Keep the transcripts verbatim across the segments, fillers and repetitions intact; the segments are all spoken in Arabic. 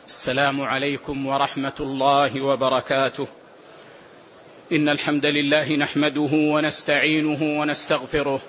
السلام عليكم ورحمة الله وبركاته. إن الحمد لله نحمده ونستعينه ونستغفره،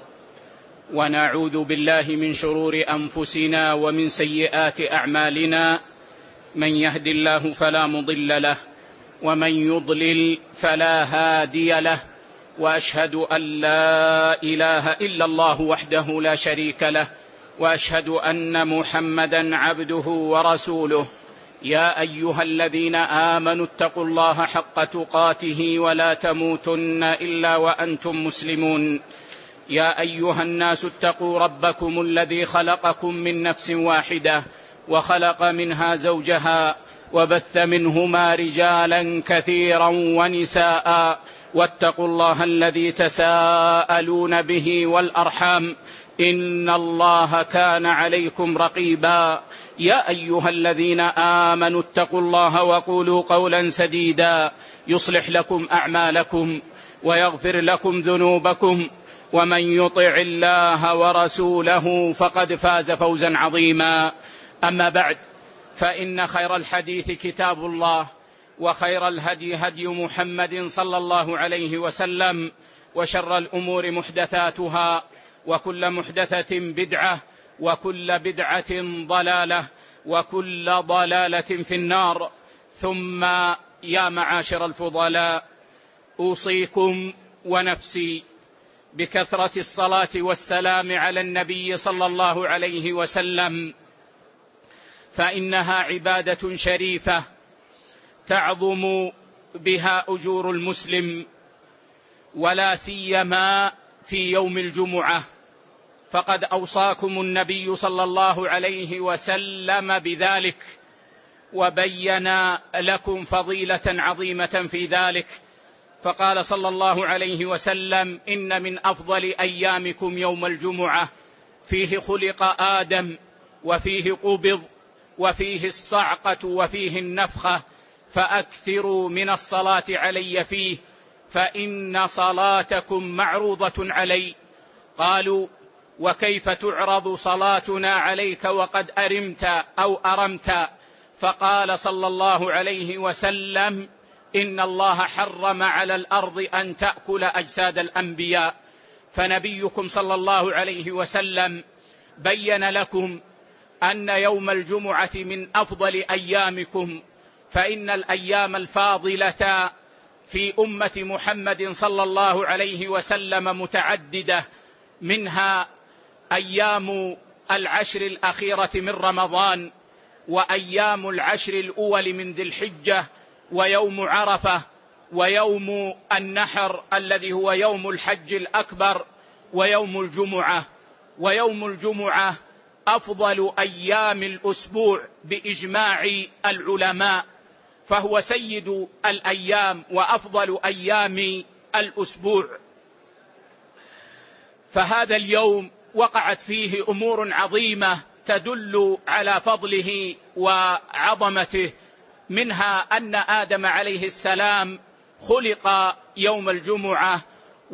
ونعوذ بالله من شرور أنفسنا ومن سيئات أعمالنا. من يهد الله فلا مضل له، ومن يضلل فلا هادي له، وأشهد أن لا إله إلا الله وحده لا شريك له، وأشهد أن محمدا عبده ورسوله. يا أيها الذين آمنوا اتقوا الله حق تقاته ولا تموتن إلا وأنتم مسلمون. يا أيها الناس اتقوا ربكم الذي خلقكم من نفس واحدة، وخلق منها زوجها، وبث منهما رجالا كثيرا ونساء، واتقوا الله الذي تساءلون به والأرحام، إن الله كان عليكم رقيبا. يا أيها الذين آمنوا اتقوا الله وقولوا قولا سديدا يصلح لكم أعمالكم ويغفر لكم ذنوبكم، ومن يطع الله ورسوله فقد فاز فوزا عظيما. أما بعد، فإن خير الحديث كتاب الله، وخير الهدي هدي محمد صلى الله عليه وسلم، وشر الأمور محدثاتها، وكل محدثة بدعة، وكل بدعة ضلالة، وكل ضلالة في النار. ثم يا معاشر الفضلاء، أوصيكم ونفسي بكثرة الصلاة والسلام على النبي صلى الله عليه وسلم، فإنها عبادة شريفة تعظم بها أجور المسلم، ولا سيما في يوم الجمعة، فقد أوصاكم النبي صلى الله عليه وسلم بذلك، وبين لكم فضيلة عظيمة في ذلك. فقال صلى الله عليه وسلم: إن من أفضل أيامكم يوم الجمعة، فيه خلق آدم، وفيه قبض، وفيه الصعقة، وفيه النفخة، فأكثروا من الصلاة علي فيه، فإن صلاتكم معروضة علي. قالوا: وكيف تعرض صلاتنا عليك وقد أرمت أو أرمت؟ فقال صلى الله عليه وسلم: إن الله حرم على الأرض أن تأكل أجساد الأنبياء. فنبيكم صلى الله عليه وسلم بين لكم أن يوم الجمعة من أفضل أيامكم، فإن الأيام الفاضلة في أمة محمد صلى الله عليه وسلم متعددة، منها أيام العشر الأخيرة من رمضان، وأيام العشر الأول من ذي الحجة، ويوم عرفة، ويوم النحر الذي هو يوم الحج الأكبر، ويوم الجمعة. ويوم الجمعة أفضل أيام الأسبوع بإجماع العلماء، فهو سيد الأيام وأفضل أيام الأسبوع. فهذا اليوم وقعت فيه أمور عظيمة تدل على فضله وعظمته، منها أن آدم عليه السلام خلق يوم الجمعة،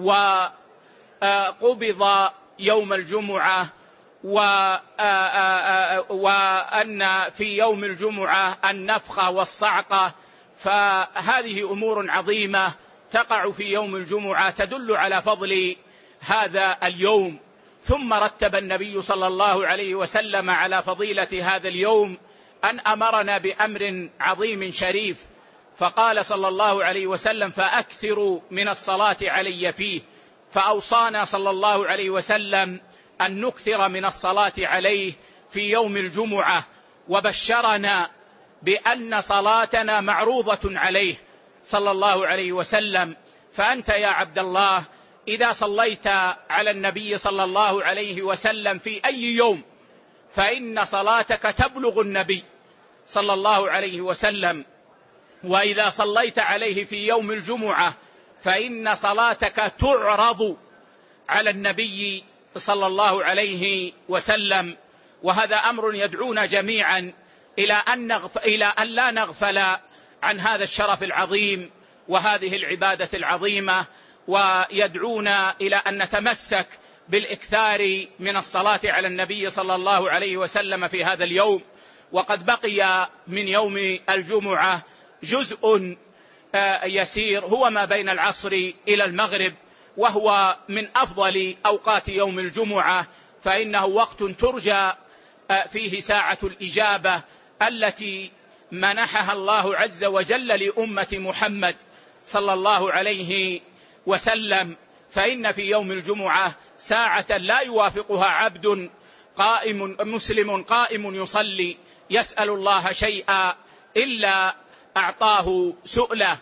وقبض يوم الجمعة، وأن في يوم الجمعة النفخة والصعقة. فهذه أمور عظيمة تقع في يوم الجمعة تدل على فضل هذا اليوم. ثم رتب النبي صلى الله عليه وسلم على فضيلة هذا اليوم أن أمرنا بأمر عظيم شريف، فقال صلى الله عليه وسلم: فأكثروا من الصلاة علي فيه. فأوصانا صلى الله عليه وسلم أن نكثر من الصلاة عليه في يوم الجمعة، وبشرنا بأن صلاتنا معروضة عليه صلى الله عليه وسلم. فأنت يا عبد الله إذا صليت على النبي صلى الله عليه وسلم في أي يوم، فإن صلاتك تبلغ النبي صلى الله عليه وسلم. وإذا صليت عليه في يوم الجمعة فإن صلاتك تعرض على النبي صلى الله عليه وسلم. وهذا أمر يدعونا جميعا إلى أن, نغف... إلى أن لا نغفل عن هذا الشرف العظيم وهذه العبادة العظيمة، ويدعونا إلى أن نتمسك بالإكثار من الصلاة على النبي صلى الله عليه وسلم في هذا اليوم. وقد بقي من يوم الجمعة جزء يسير هو ما بين العصر إلى المغرب، وهو من أفضل أوقات يوم الجمعة، فإنه وقت ترجى فيه ساعة الإجابة التي منحها الله عز وجل لأمة محمد صلى الله عليه وسلم. فإن في يوم الجمعة ساعة لا يوافقها عبد قائم مسلم قائم يصلي يسأل الله شيئا إلا أعطاه سؤله،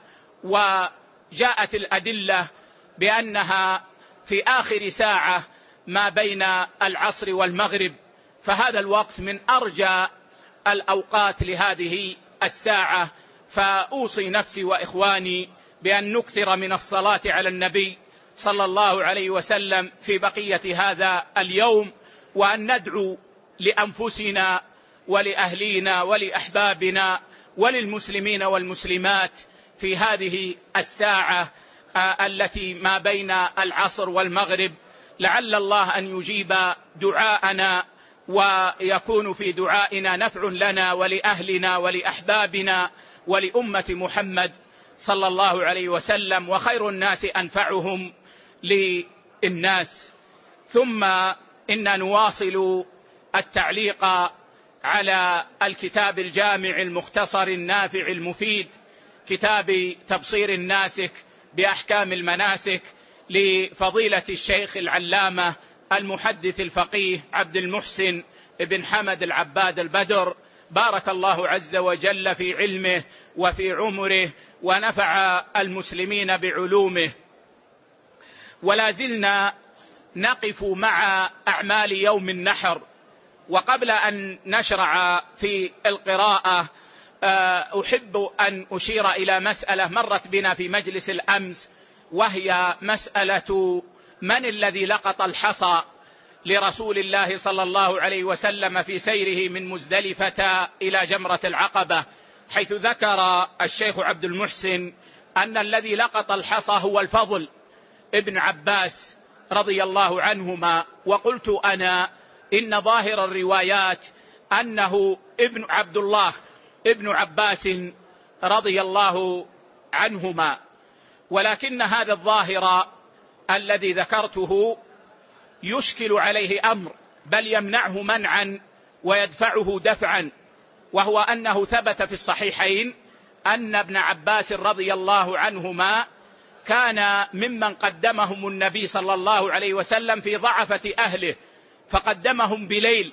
وجاءت الأدلة بأنها في آخر ساعة ما بين العصر والمغرب، فهذا الوقت من أرجى الأوقات لهذه الساعة. فأوصي نفسي وإخواني بأن نكثر من الصلاة على النبي صلى الله عليه وسلم في بقية هذا اليوم، وأن ندعو لأنفسنا ولأهلينا ولأحبابنا وللمسلمين والمسلمات في هذه الساعة التي ما بين العصر والمغرب، لعل الله أن يجيب دعاءنا ويكون في دعائنا نفع لنا ولأهلنا ولأحبابنا ولأمة محمد صلى الله عليه وسلم، وخير الناس أنفعهم للناس. ثم إن نواصل التعليق على الكتاب الجامع المختصر النافع المفيد، كتاب تبصير الناسك بأحكام المناسك لفضيلة الشيخ العلامة المحدث الفقيه عبد المحسن بن حمد العباد البدر، بارك الله عز وجل في علمه وفي عمره ونفع المسلمين بعلومه. ولا زلنا نقف مع أعمال يوم النحر، وقبل أن نشرع في القراءة أحب أن أشير إلى مسألة مرت بنا في مجلس الأمس، وهي مسألة من الذي لقط الحصى لرسول الله صلى الله عليه وسلم في سيره من مزدلفة إلى جمرة العقبة، حيث ذكر الشيخ عبد المحسن أن الذي لقط الحصى هو الفضل ابن عباس رضي الله عنهما. وقلت أنا إن ظاهر الروايات أنه ابن عبد الله ابن عباس رضي الله عنهما، ولكن هذا الظاهر الذي ذكرته يشكل عليه أمر، بل يمنعه منعا ويدفعه دفعا، وهو أنه ثبت في الصحيحين أن ابن عباس رضي الله عنهما كان ممن قدمهم النبي صلى الله عليه وسلم في ضعفة أهله، فقدمهم بليل،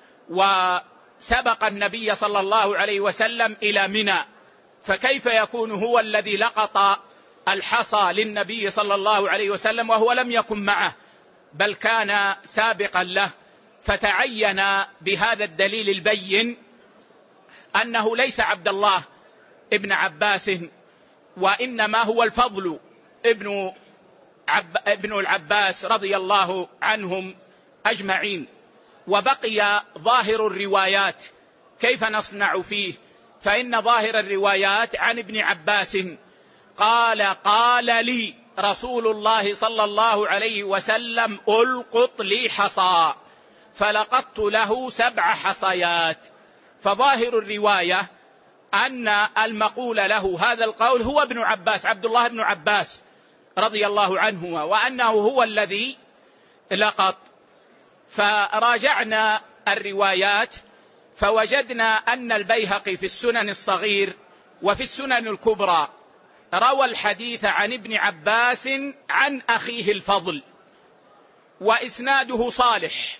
وسبق النبي صلى الله عليه وسلم إلى منى، فكيف يكون هو الذي لقط الحصى للنبي صلى الله عليه وسلم وهو لم يكن معه، بل كان سابقا له؟ فتعين بهذا الدليل البين أنه ليس عبد الله ابن عباس، وإنما هو الفضل ابن, عب ابن العباس رضي الله عنهم أجمعين. وبقي ظاهر الروايات، كيف نصنع فيه؟ فإن ظاهر الروايات عن ابن عباس قال قال لي رسول الله صلى الله عليه وسلم ألقط لي حصى، فلقطت له سبع حصيات. فظاهر الرواية أن المقول له هذا القول هو ابن عباس، عبد الله بن عباس رضي الله عنهما، وأنه هو الذي لقط. فراجعنا الروايات فوجدنا أن البيهقي في السنن الصغير وفي السنن الكبرى روى الحديث عن ابن عباس عن أخيه الفضل، وإسناده صالح،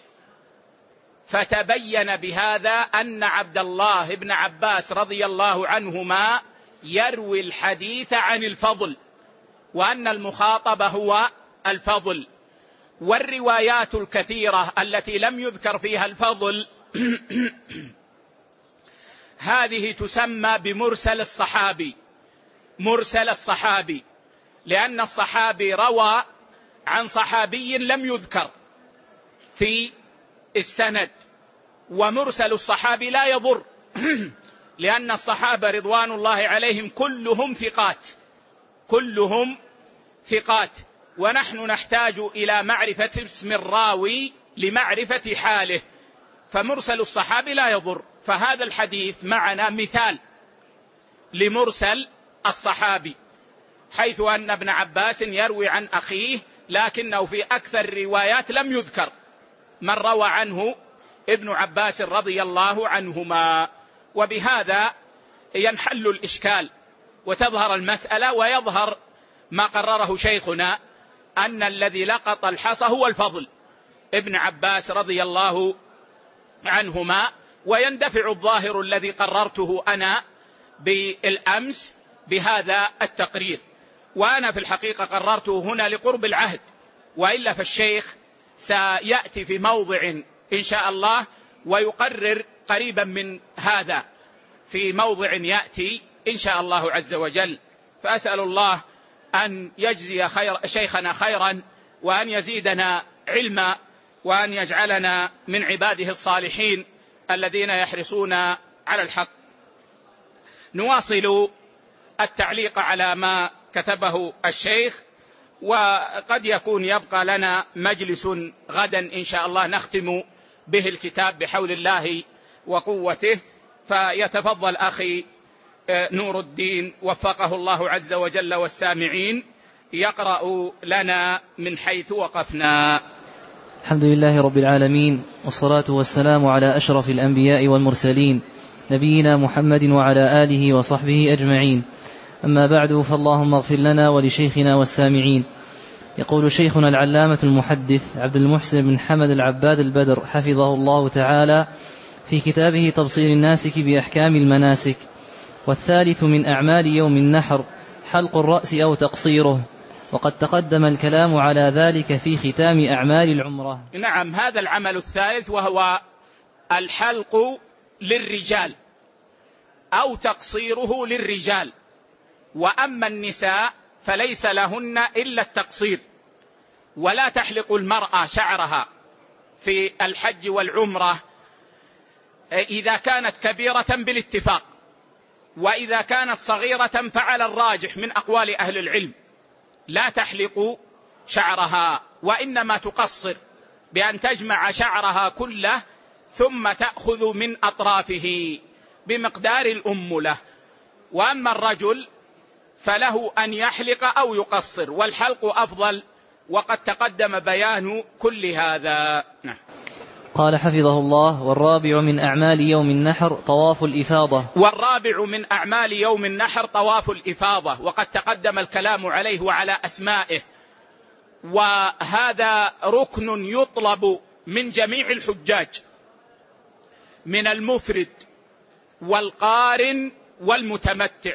فتبين بهذا أن عبد الله بن عباس رضي الله عنهما يروي الحديث عن الفضل، وأن المخاطب هو الفضل. والروايات الكثيرة التي لم يذكر فيها الفضل هذه تسمى بمرسل الصحابي، مرسل الصحابي، لأن الصحابي روى عن صحابي لم يذكر في السند، ومرسل الصحابي لا يضر لأن الصحابة رضوان الله عليهم كلهم ثقات، كلهم ثقات، ونحن نحتاج إلى معرفة اسم الراوي لمعرفة حاله، فمرسل الصحابي لا يضر. فهذا الحديث معنا مثال لمرسل الصحابي، حيث أن ابن عباس يروي عن أخيه، لكنه في أكثر الروايات لم يذكر من روى عنه ابن عباس رضي الله عنهما، وبهذا ينحل الإشكال وتظهر المسألة، ويظهر ما قرره شيخنا أن الذي لقط الحصى هو الفضل ابن عباس رضي الله عنهما، ويندفع الظاهر الذي قررته أنا بالأمس بهذا التقرير. وأنا في الحقيقة قررته هنا لقرب العهد، وإلا فالشيخ سيأتي في موضع إن شاء الله ويقرر قريبا من هذا في موضع يأتي إن شاء الله عز وجل. فأسأل الله أن يجزي خير شيخنا خيرا، وأن يزيدنا علما، وأن يجعلنا من عباده الصالحين الذين يحرصون على الحق. نواصل التعليق على ما كتبه الشيخ، وقد يكون يبقى لنا مجلس غدا إن شاء الله نختم به الكتاب بحول الله وقوته. فيتفضل أخي نور الدين وفقه الله عز وجل والسامعين يقرأ لنا من حيث وقفنا. الحمد لله رب العالمين، والصلاة والسلام على أشرف الأنبياء والمرسلين نبينا محمد وعلى آله وصحبه أجمعين. أما بعد، فاللهم اغفر لنا ولشيخنا والسامعين. يقول شيخنا العلامة المحدث عبد المحسن بن حمد العباد البدر حفظه الله تعالى في كتابه تبصير الناسك بأحكام المناسك: والثالث من أعمال يوم النحر حلق الرأس أو تقصيره، وقد تقدم الكلام على ذلك في ختام أعمال العمرة. نعم، هذا العمل الثالث وهو الحلق للرجال أو تقصيره للرجال، وأما النساء فليس لهن إلا التقصير، ولا تحلق المرأة شعرها في الحج والعمرة إذا كانت كبيرة بالاتفاق، وإذا كانت صغيرة فعلى الراجح من أقوال أهل العلم لا تحلق شعرها، وإنما تقصر بأن تجمع شعرها كله ثم تأخذ من أطرافه بمقدار الأملة. وأما الرجل فله أن يحلق أو يقصر، والحلق أفضل، وقد تقدم بيان كل هذا. نعم. قال حفظه الله: والرابع من أعمال يوم النحر طواف الإفاضة. والرابع من أعمال يوم النحر طواف الإفاضة، وقد تقدم الكلام عليه وعلى أسمائه، وهذا ركن يطلب من جميع الحجاج من المفرد والقارن والمتمتع،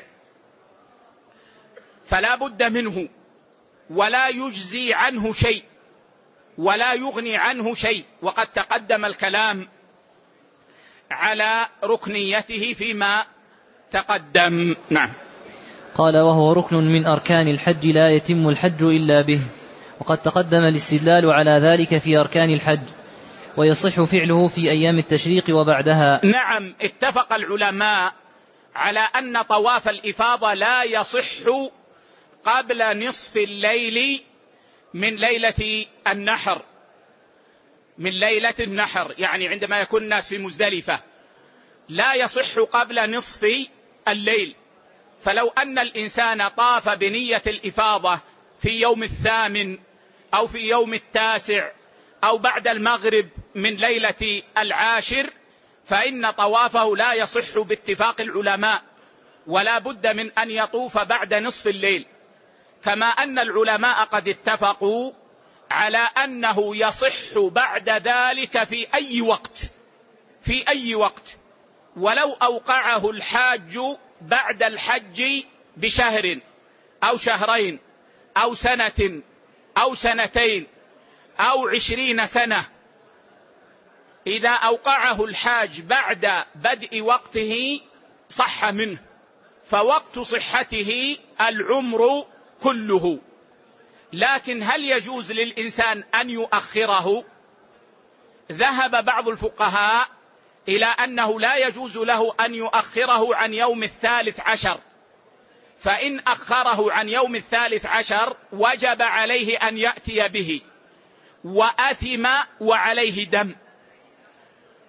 فلا بد منه، ولا يجزي عنه شيء ولا يغني عنه شيء، وقد تقدم الكلام على ركنيته فيما تقدم. نعم. قال: وهو ركن من أركان الحج لا يتم الحج إلا به، وقد تقدم الاستدلال على ذلك في أركان الحج، ويصح فعله في أيام التشريق وبعدها. نعم، اتفق العلماء على أن طواف الإفاضة لا يصح قبل نصف الليل من ليلة النحر، من ليلة النحر، يعني عندما يكون الناس في مزدلفة لا يصح قبل نصف الليل. فلو أن الإنسان طاف بنية الإفاضة في يوم الثامن أو في يوم التاسع أو بعد المغرب من ليلة العاشر فإن طوافه لا يصح باتفاق العلماء، ولا بد من أن يطوف بعد نصف الليل. كما أن العلماء قد اتفقوا على أنه يصح بعد ذلك في أي وقت في أي وقت ولو أوقعه الحاج بعد الحج بشهر أو شهرين أو سنة أو سنتين أو عشرين سنة، إذا أوقعه الحاج بعد بدء وقته صح منه، فوقت صحته العمر كله. لكن هل يجوز للإنسان أن يؤخره؟ ذهب بعض الفقهاء إلى أنه لا يجوز له أن يؤخره عن يوم الثالث عشر، فإن أخره عن يوم الثالث عشر وجب عليه أن يأتي به وأثم وعليه دم.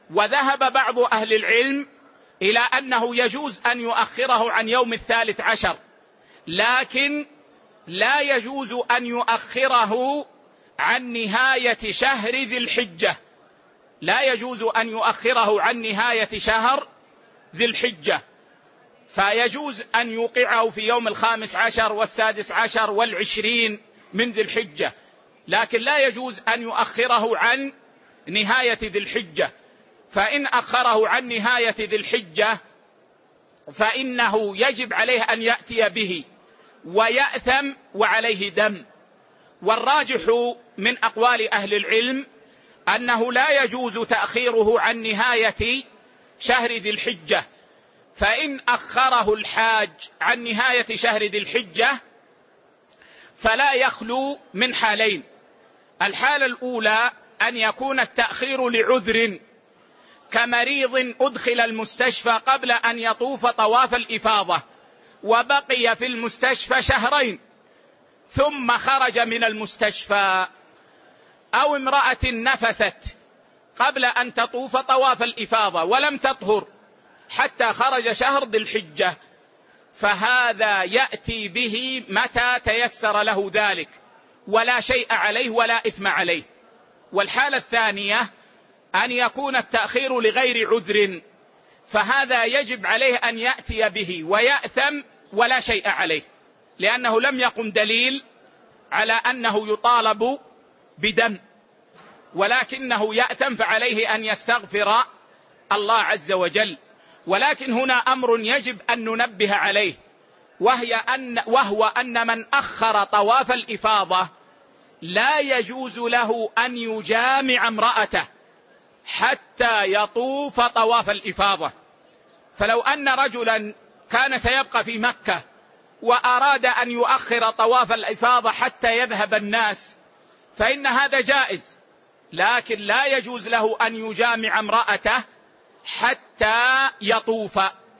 وذهب بعض أهل العلم إلى أنه يجوز أن يؤخره عن يوم الثالث عشر، لكن لا يجوز أن يؤخره عن نهاية شهر ذي الحجة، لا يجوز أن يؤخره عن نهاية شهر ذي الحجة، فيجوز أن يوقعه في يوم الخامس عشر والسادس عشر والعشرين من ذي الحجة، لكن لا يجوز أن يؤخره عن نهاية ذي الحجة. فإن أخره عن نهاية ذي الحجة فإنه يجب عليه أن يأتي به ويأثم وعليه دم. والراجح من أقوال أهل العلم أنه لا يجوز تأخيره عن نهاية شهر ذي الحجة، فإن أخره الحاج عن نهاية شهر ذي الحجة فلا يخلو من حالين. الحالة الأولى أن يكون التأخير لعذر، كمريض أدخل المستشفى قبل أن يطوف طواف الإفاضة وبقي في المستشفى شهرين ثم خرج من المستشفى، أو امرأة نفست قبل أن تطوف طواف الإفاضة ولم تطهر حتى خرج شهر ذي الحجة، فهذا يأتي به متى تيسر له ذلك ولا شيء عليه ولا إثم عليه. والحالة الثانية أن يكون التأخير لغير عذر، فهذا يجب عليه أن يأتي به ويأثم ولا شيء عليه، لأنه لم يقم دليل على أنه يطالب بدم، ولكنه يأثم فعليه أن يستغفر الله عز وجل. ولكن هنا أمر يجب أن ننبه عليه، وهي أن وهو أن من أخر طواف الإفاضة لا يجوز له أن يجامع امرأته حتى يطوف طواف الإفاضة. فلو أن رجلا كان سيبقى في مكة وأراد أن يؤخر طواف الإفاضة حتى يذهب الناس فإن هذا جائز، لكن لا يجوز له أن يجامع امرأته حتى يطوف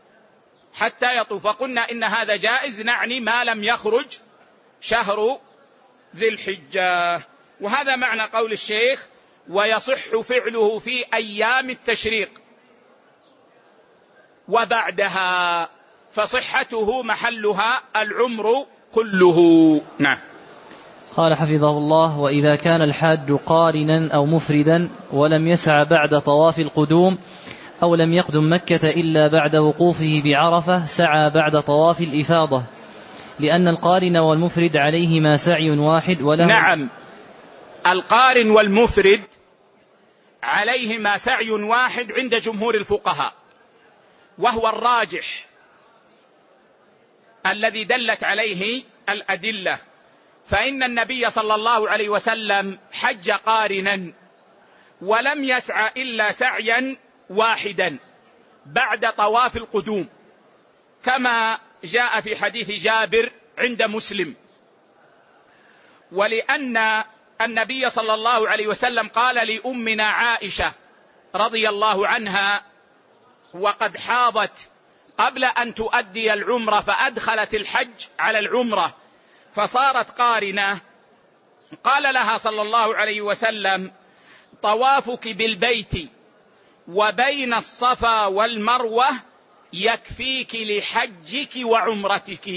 حتى يطوف. قلنا إن هذا جائز، نعني ما لم يخرج شهر ذي الحجة. وهذا معنى قول الشيخ ويصح فعله في أيام التشريق وبعدها، فصحته محلها العمر كله. نعم. قال حفظه الله: وإذا كان الحاج قارنا أو مفردا ولم يسع بعد طواف القدوم أو لم يقدم مكة إلا بعد وقوفه بعرفة سعى بعد طواف الإفاضة، لأن القارن والمفرد عليهما سعي واحد وله. نعم، القارن والمفرد عليهما سعي واحد عند جمهور الفقهاء، وهو الراجح الذي دلت عليه الأدلة، فإن النبي صلى الله عليه وسلم حج قارنا ولم يسعى إلا سعيا واحدا بعد طواف القدوم، كما جاء في حديث جابر عند مسلم. ولأن النبي صلى الله عليه وسلم قال لأمنا عائشة رضي الله عنها وقد حاضت قبل أن تؤدي العمرة فأدخلت الحج على العمرة فصارت قارنة، قال لها صلى الله عليه وسلم: طوافك بالبيت وبين الصفا والمروة يكفيك لحجك وعمرتك.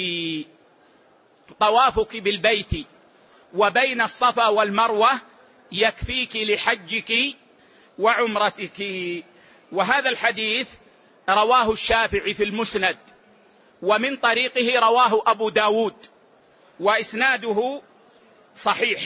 طوافك بالبيت وبين الصفا والمروة يكفيك لحجك وعمرتك. وهذا الحديث رواه الشافعي في المسند، ومن طريقه رواه أبو داود، وإسناده صحيح.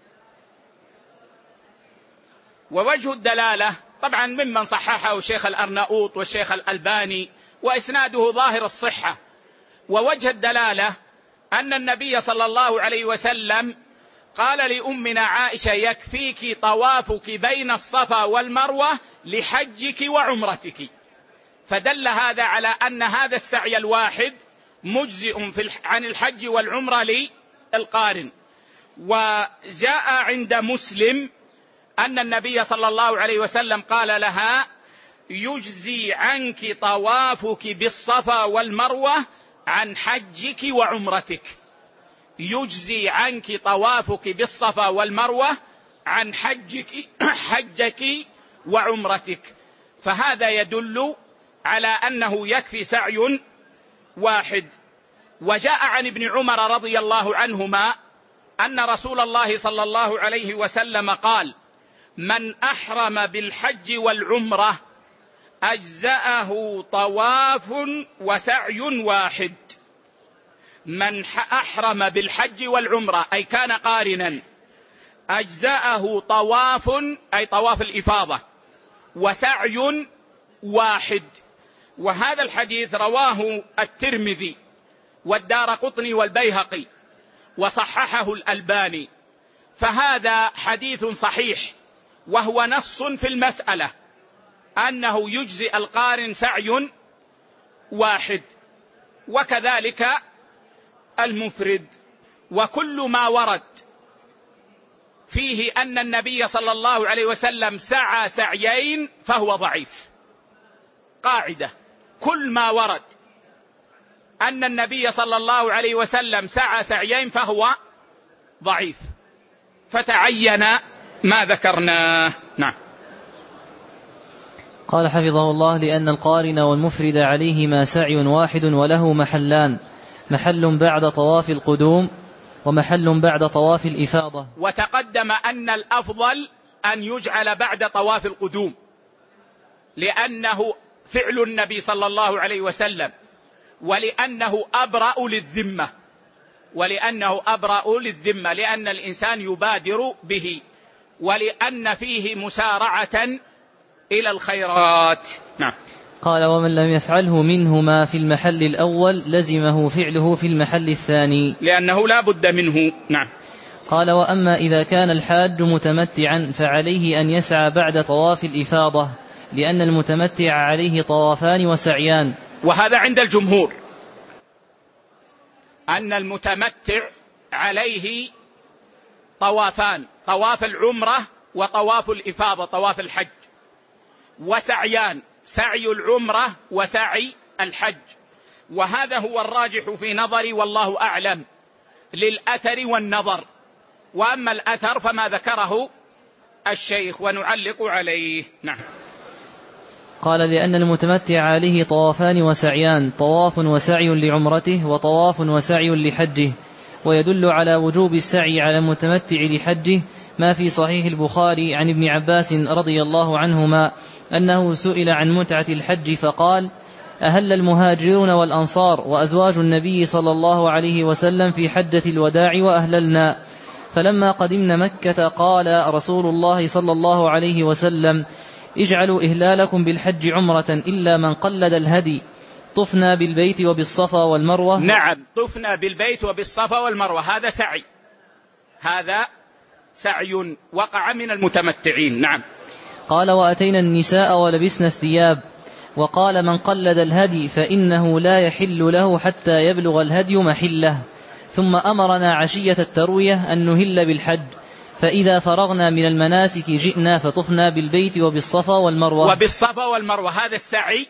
ووجه الدلالة طبعا ممن صححه الشيخ الأرناؤوط والشيخ الألباني، وإسناده ظاهر الصحة. ووجه الدلالة أن النبي صلى الله عليه وسلم قال لأمنا عائشة: يكفيك طوافك بين الصفا والمروة لحجك وعمرتك، فدل هذا على أن هذا السعي الواحد مجزئ في عن الحج والعمرة للقارن. وجاء عند مسلم أن النبي صلى الله عليه وسلم قال لها: يجزي عنك طوافك بالصفا والمروة عن حجك وعمرتك. يجزي عنك طوافك بالصفا والمروة عن حجك حجك وعمرتك. فهذا يدل على أنه يكفي سعي واحد. وجاء عن ابن عمر رضي الله عنهما أن رسول الله صلى الله عليه وسلم قال: من أحرم بالحج والعمرة أجزأه طواف وسعي واحد. من أحرم بالحج والعمرة أي كان قارنا أجزأه طواف أي طواف الإفاضة وسعي واحد. وهذا الحديث رواه الترمذي والدارقطني والبيهقي وصححه الألباني، فهذا حديث صحيح وهو نص في المسألة أنه يجزئ القارن سعي واحد، وكذلك المفرد. وكل ما ورد فيه أن النبي صلى الله عليه وسلم سعى سعيين فهو ضعيف. قاعدة: كل ما ورد أن النبي صلى الله عليه وسلم سعى سعيين فهو ضعيف، فتعين ما ذكرناه. نعم. قال حفظه الله: لأن القارن والمفرد عليهما سعي واحد وله محلان، محل بعد طواف القدوم ومحل بعد طواف الإفاضة. وتقدم أن الأفضل أن يجعل بعد طواف القدوم، لأنه فعل النبي صلى الله عليه وسلم، ولأنه أبرأ للذمة ولأنه أبرأ للذمة لأن الإنسان يبادر به، ولأن فيه مسارعة إلى الخيرات. نعم. قال: ومن لم يفعله منهما في المحل الأول لزمه فعله في المحل الثاني، لأنه لا بد منه. نعم. قال: وأما إذا كان الحاج متمتعا فعليه أن يسعى بعد طواف الإفاضة، لأن المتمتع عليه طوافان وسعيان. وهذا عند الجمهور أن المتمتع عليه طوافان، طواف العمرة وطواف الإفاضة طواف الحج، وسعيان، سعي العمرة وسعي الحج. وهذا هو الراجح في نظري والله أعلم، للأثر والنظر. وأما الأثر فما ذكره الشيخ ونعلق عليه. نعم. قال: لأن المتمتع عليه طوافان وسعيان، طواف وسعي لعمرته وطواف وسعي لحجه. ويدل على وجوب السعي على المتمتع لحجه ما في صحيح البخاري عن ابن عباس رضي الله عنهما أنه سئل عن متعة الحج فقال: أهل المهاجرون والأنصار وأزواج النبي صلى الله عليه وسلم في حجة الوداع وأهللنا. فلما قدمنا مكة قال رسول الله صلى الله عليه وسلم: اجعلوا إهلالكم بالحج عمرة إلا من قلد الهدي، طفنا بالبيت وبالصفا والمروة. نعم، طفنا بالبيت وبالصفا والمروة، هذا سعي، هذا سعي وقع من المتمتعين. نعم. قال: وأتينا النساء ولبسنا الثياب. وقال: من قلد الهدي فإنه لا يحل له حتى يبلغ الهدي محله. ثم أمرنا عشية التروية أن نهل بالحج، فإذا فرغنا من المناسك جئنا فطفنا بالبيت وبالصفا والمروة. وبالصفا والمروة هذا السعي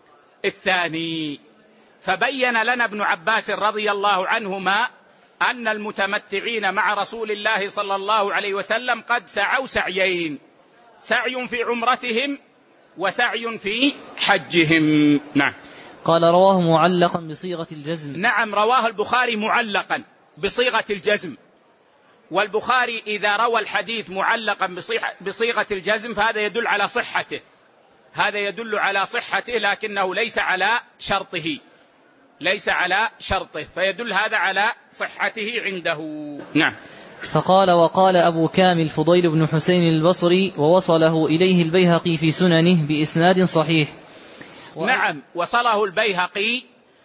الثاني. فبين لنا ابن عباس رضي الله عنهما أن المتمتعين مع رسول الله صلى الله عليه وسلم قد سعوا سعيين، سعي في عمرتهم وسعي في حجهم. نعم. قال: رواه معلقا بصيغة الجزم. نعم، رواه البخاري معلقا بصيغة الجزم. والبخاري إذا روى الحديث معلقا بصيغة الجزم فهذا يدل على صحته، هذا يدل على صحته، لكنه ليس على شرطه، ليس على شرطه، فيدل هذا على صحته عنده. نعم. فقال: وقال أبو كامل فضيل بن حسين البصري، ووصله إليه البيهقي في سننه بإسناد صحيح. و... نعم، وصله البيهقي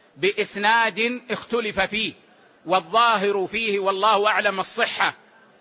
بإسناد اختلف فيه، والظاهر فيه والله أعلم الصحة،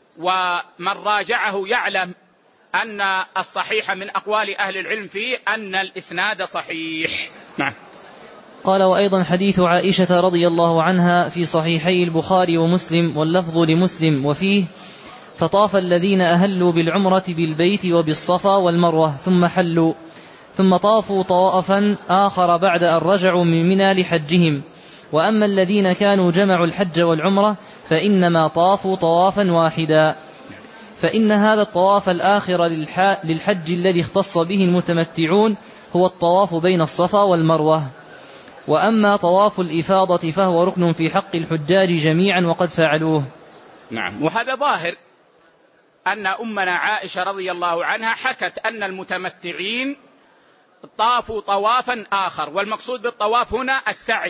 ومن راجعه يعلم أن الصحيح من أقوال أهل العلم فيه أن الإسناد صحيح. نعم. قال: وأيضا حديث عائشة رضي الله عنها في صحيحي البخاري ومسلم، واللفظ لمسلم، وفيه: فطاف الذين أهلوا بالعمرة بالبيت وبالصفا والمروة ثم حلوا، ثم طافوا طوافا آخر بعد أن رجعوا من منى لحجهم. وأما الذين كانوا جمعوا الحج والعمرة فإنما طافوا طوافا واحدا، فإن هذا الطواف الآخر للحج الذي اختص به المتمتعون هو الطواف بين الصفا والمروة. وأما طواف الإفاضة فهو ركن في حق الحجاج جميعا وقد فعلوه. نعم. وهذا ظاهر أن أمنا عائشة رضي الله عنها حكت أن المتمتعين طافوا طوافا آخر، والمقصود بالطواف هنا السعي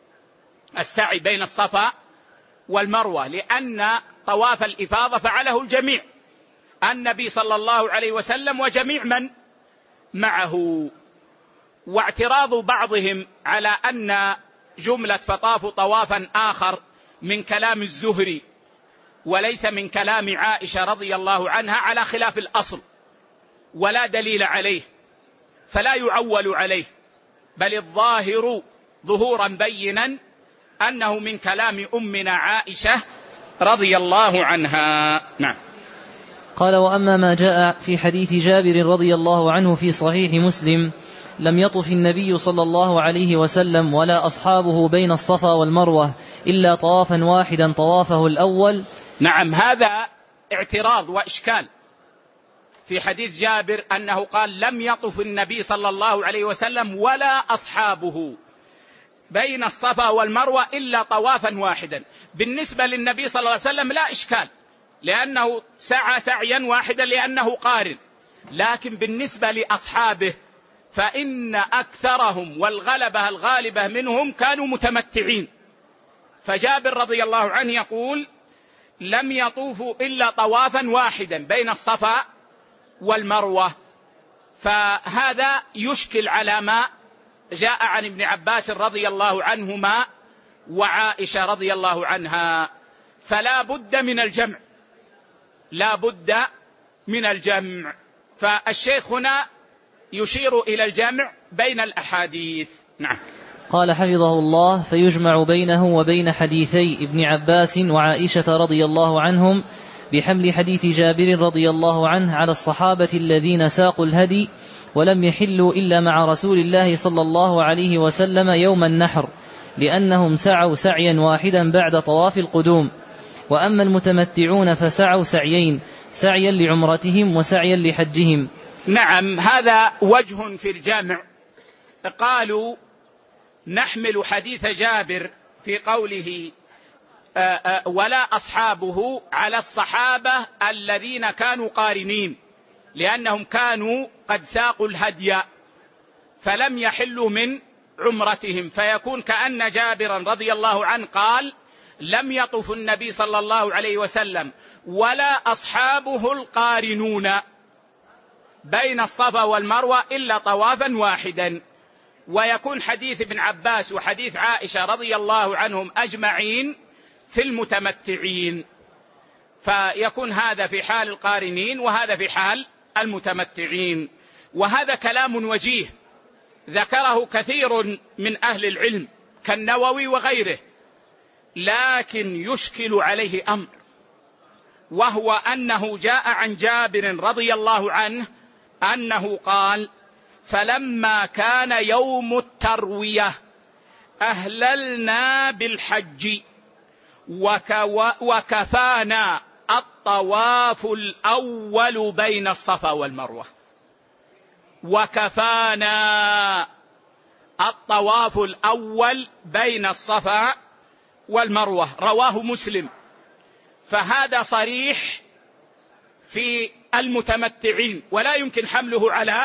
السعي بين الصفا والمروة، لأن طواف الإفاضة فعله الجميع، النبي صلى الله عليه وسلم وجميع من معه. واعتراض بعضهم على أن جملة فطافوا طوافا آخر من كلام الزهري وليس من كلام عائشة رضي الله عنها على خلاف الأصل ولا دليل عليه، فلا يعول عليه، بل الظاهر ظهورا بينا أنه من كلام أمنا عائشة رضي الله عنها. نعم. قال: وأما ما جاء في حديث جابر رضي الله عنه في صحيح مسلم: لم يطف النبي صلى الله عليه وسلم ولا أصحابه بين الصفا والمروة إلا طوافا واحدا طوافه الأول. نعم، هذا اعتراض وإشكال في حديث جابر أنه قال: لم يطف النبي صلى الله عليه وسلم ولا أصحابه بين الصفا والمروة إلا طوافا واحدا. بالنسبة للنبي صلى الله عليه وسلم لا إشكال، لأنه سعى سعيا واحدا لأنه قارن، لكن بالنسبة لأصحابه فإن أكثرهم والغلبة الغالبة منهم كانوا متمتعين، فجابر رضي الله عنه يقول: لم يطوفوا إلا طوافا واحدا بين الصفا والمروة. فهذا يشكل على ما جاء عن ابن عباس رضي الله عنهما وعائشة رضي الله عنها، فلا بد من الجمع، لا بد من الجمع. فالشيخ هنا يشير إلى الجمع بين الأحاديث. نعم. قال حفظه الله: فيجمع بينه وبين حديثي ابن عباس وعائشة رضي الله عنهم بحمل حديث جابر رضي الله عنه على الصحابة الذين ساقوا الهدي ولم يحلوا إلا مع رسول الله صلى الله عليه وسلم يوم النحر، لأنهم سعوا سعيا واحدا بعد طواف القدوم. وأما المتمتعون فسعوا سعيين، سعيا لعمرتهم وسعيا لحجهم. نعم، هذا وجه في الجامع. قالوا: نحمل حديث جابر في قوله آآ آآ ولا أصحابه على الصحابة الذين كانوا قارنين، لأنهم كانوا قد ساقوا الهدي فلم يحلوا من عمرتهم، فيكون كأن جابرا رضي الله عنه قال: لم يطف النبي صلى الله عليه وسلم ولا أصحابه القارنون بين الصفا والمروة إلا طوافا واحدا. ويكون حديث ابن عباس وحديث عائشة رضي الله عنهم أجمعين في المتمتعين، فيكون هذا في حال القارنين وهذا في حال المتمتعين. وهذا كلام وجيه ذكره كثير من أهل العلم كالنووي وغيره، لكن يشكل عليه أمر، وهو أنه جاء عن جابر رضي الله عنه أنه قال: فلما كان يوم التروية أهللنا بالحج وكفانا الطواف الأول بين الصفا والمروة. وكفانا الطواف الأول بين الصفا والمروة، رواه مسلم. فهذا صريح في المتمتعين، ولا يمكن حمله على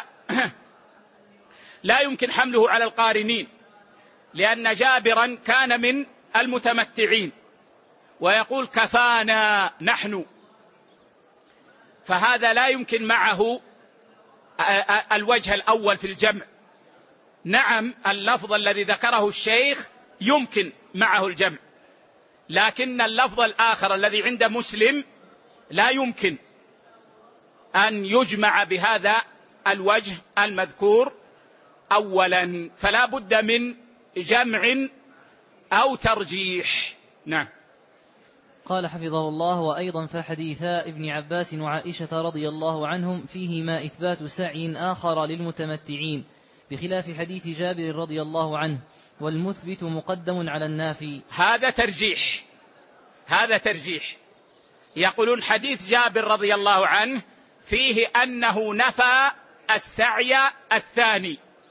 لا يمكن حمله على القارنين، لأن جابرا كان من المتمتعين ويقول: كفانا نحن، فهذا لا يمكن معه الوجه الأول في الجمع. نعم، اللفظ الذي ذكره الشيخ يمكن معه الجمع، لكن اللفظ الآخر الذي عند مسلم لا يمكن أن يجمع بهذا الوجه المذكور أولا، فلا بد من جمع أو ترجيح. نعم. قال حفظه الله: وأيضا فحديثا ابن عباس وعائشة رضي الله عنهم فيهما إثبات سعي آخر للمتمتعين بخلاف حديث جابر رضي الله عنه، والمثبت مقدم على النافي. هذا ترجيح هذا ترجيح يقولون حديث جابر رضي الله عنه فيه أنه نفى السعي الثاني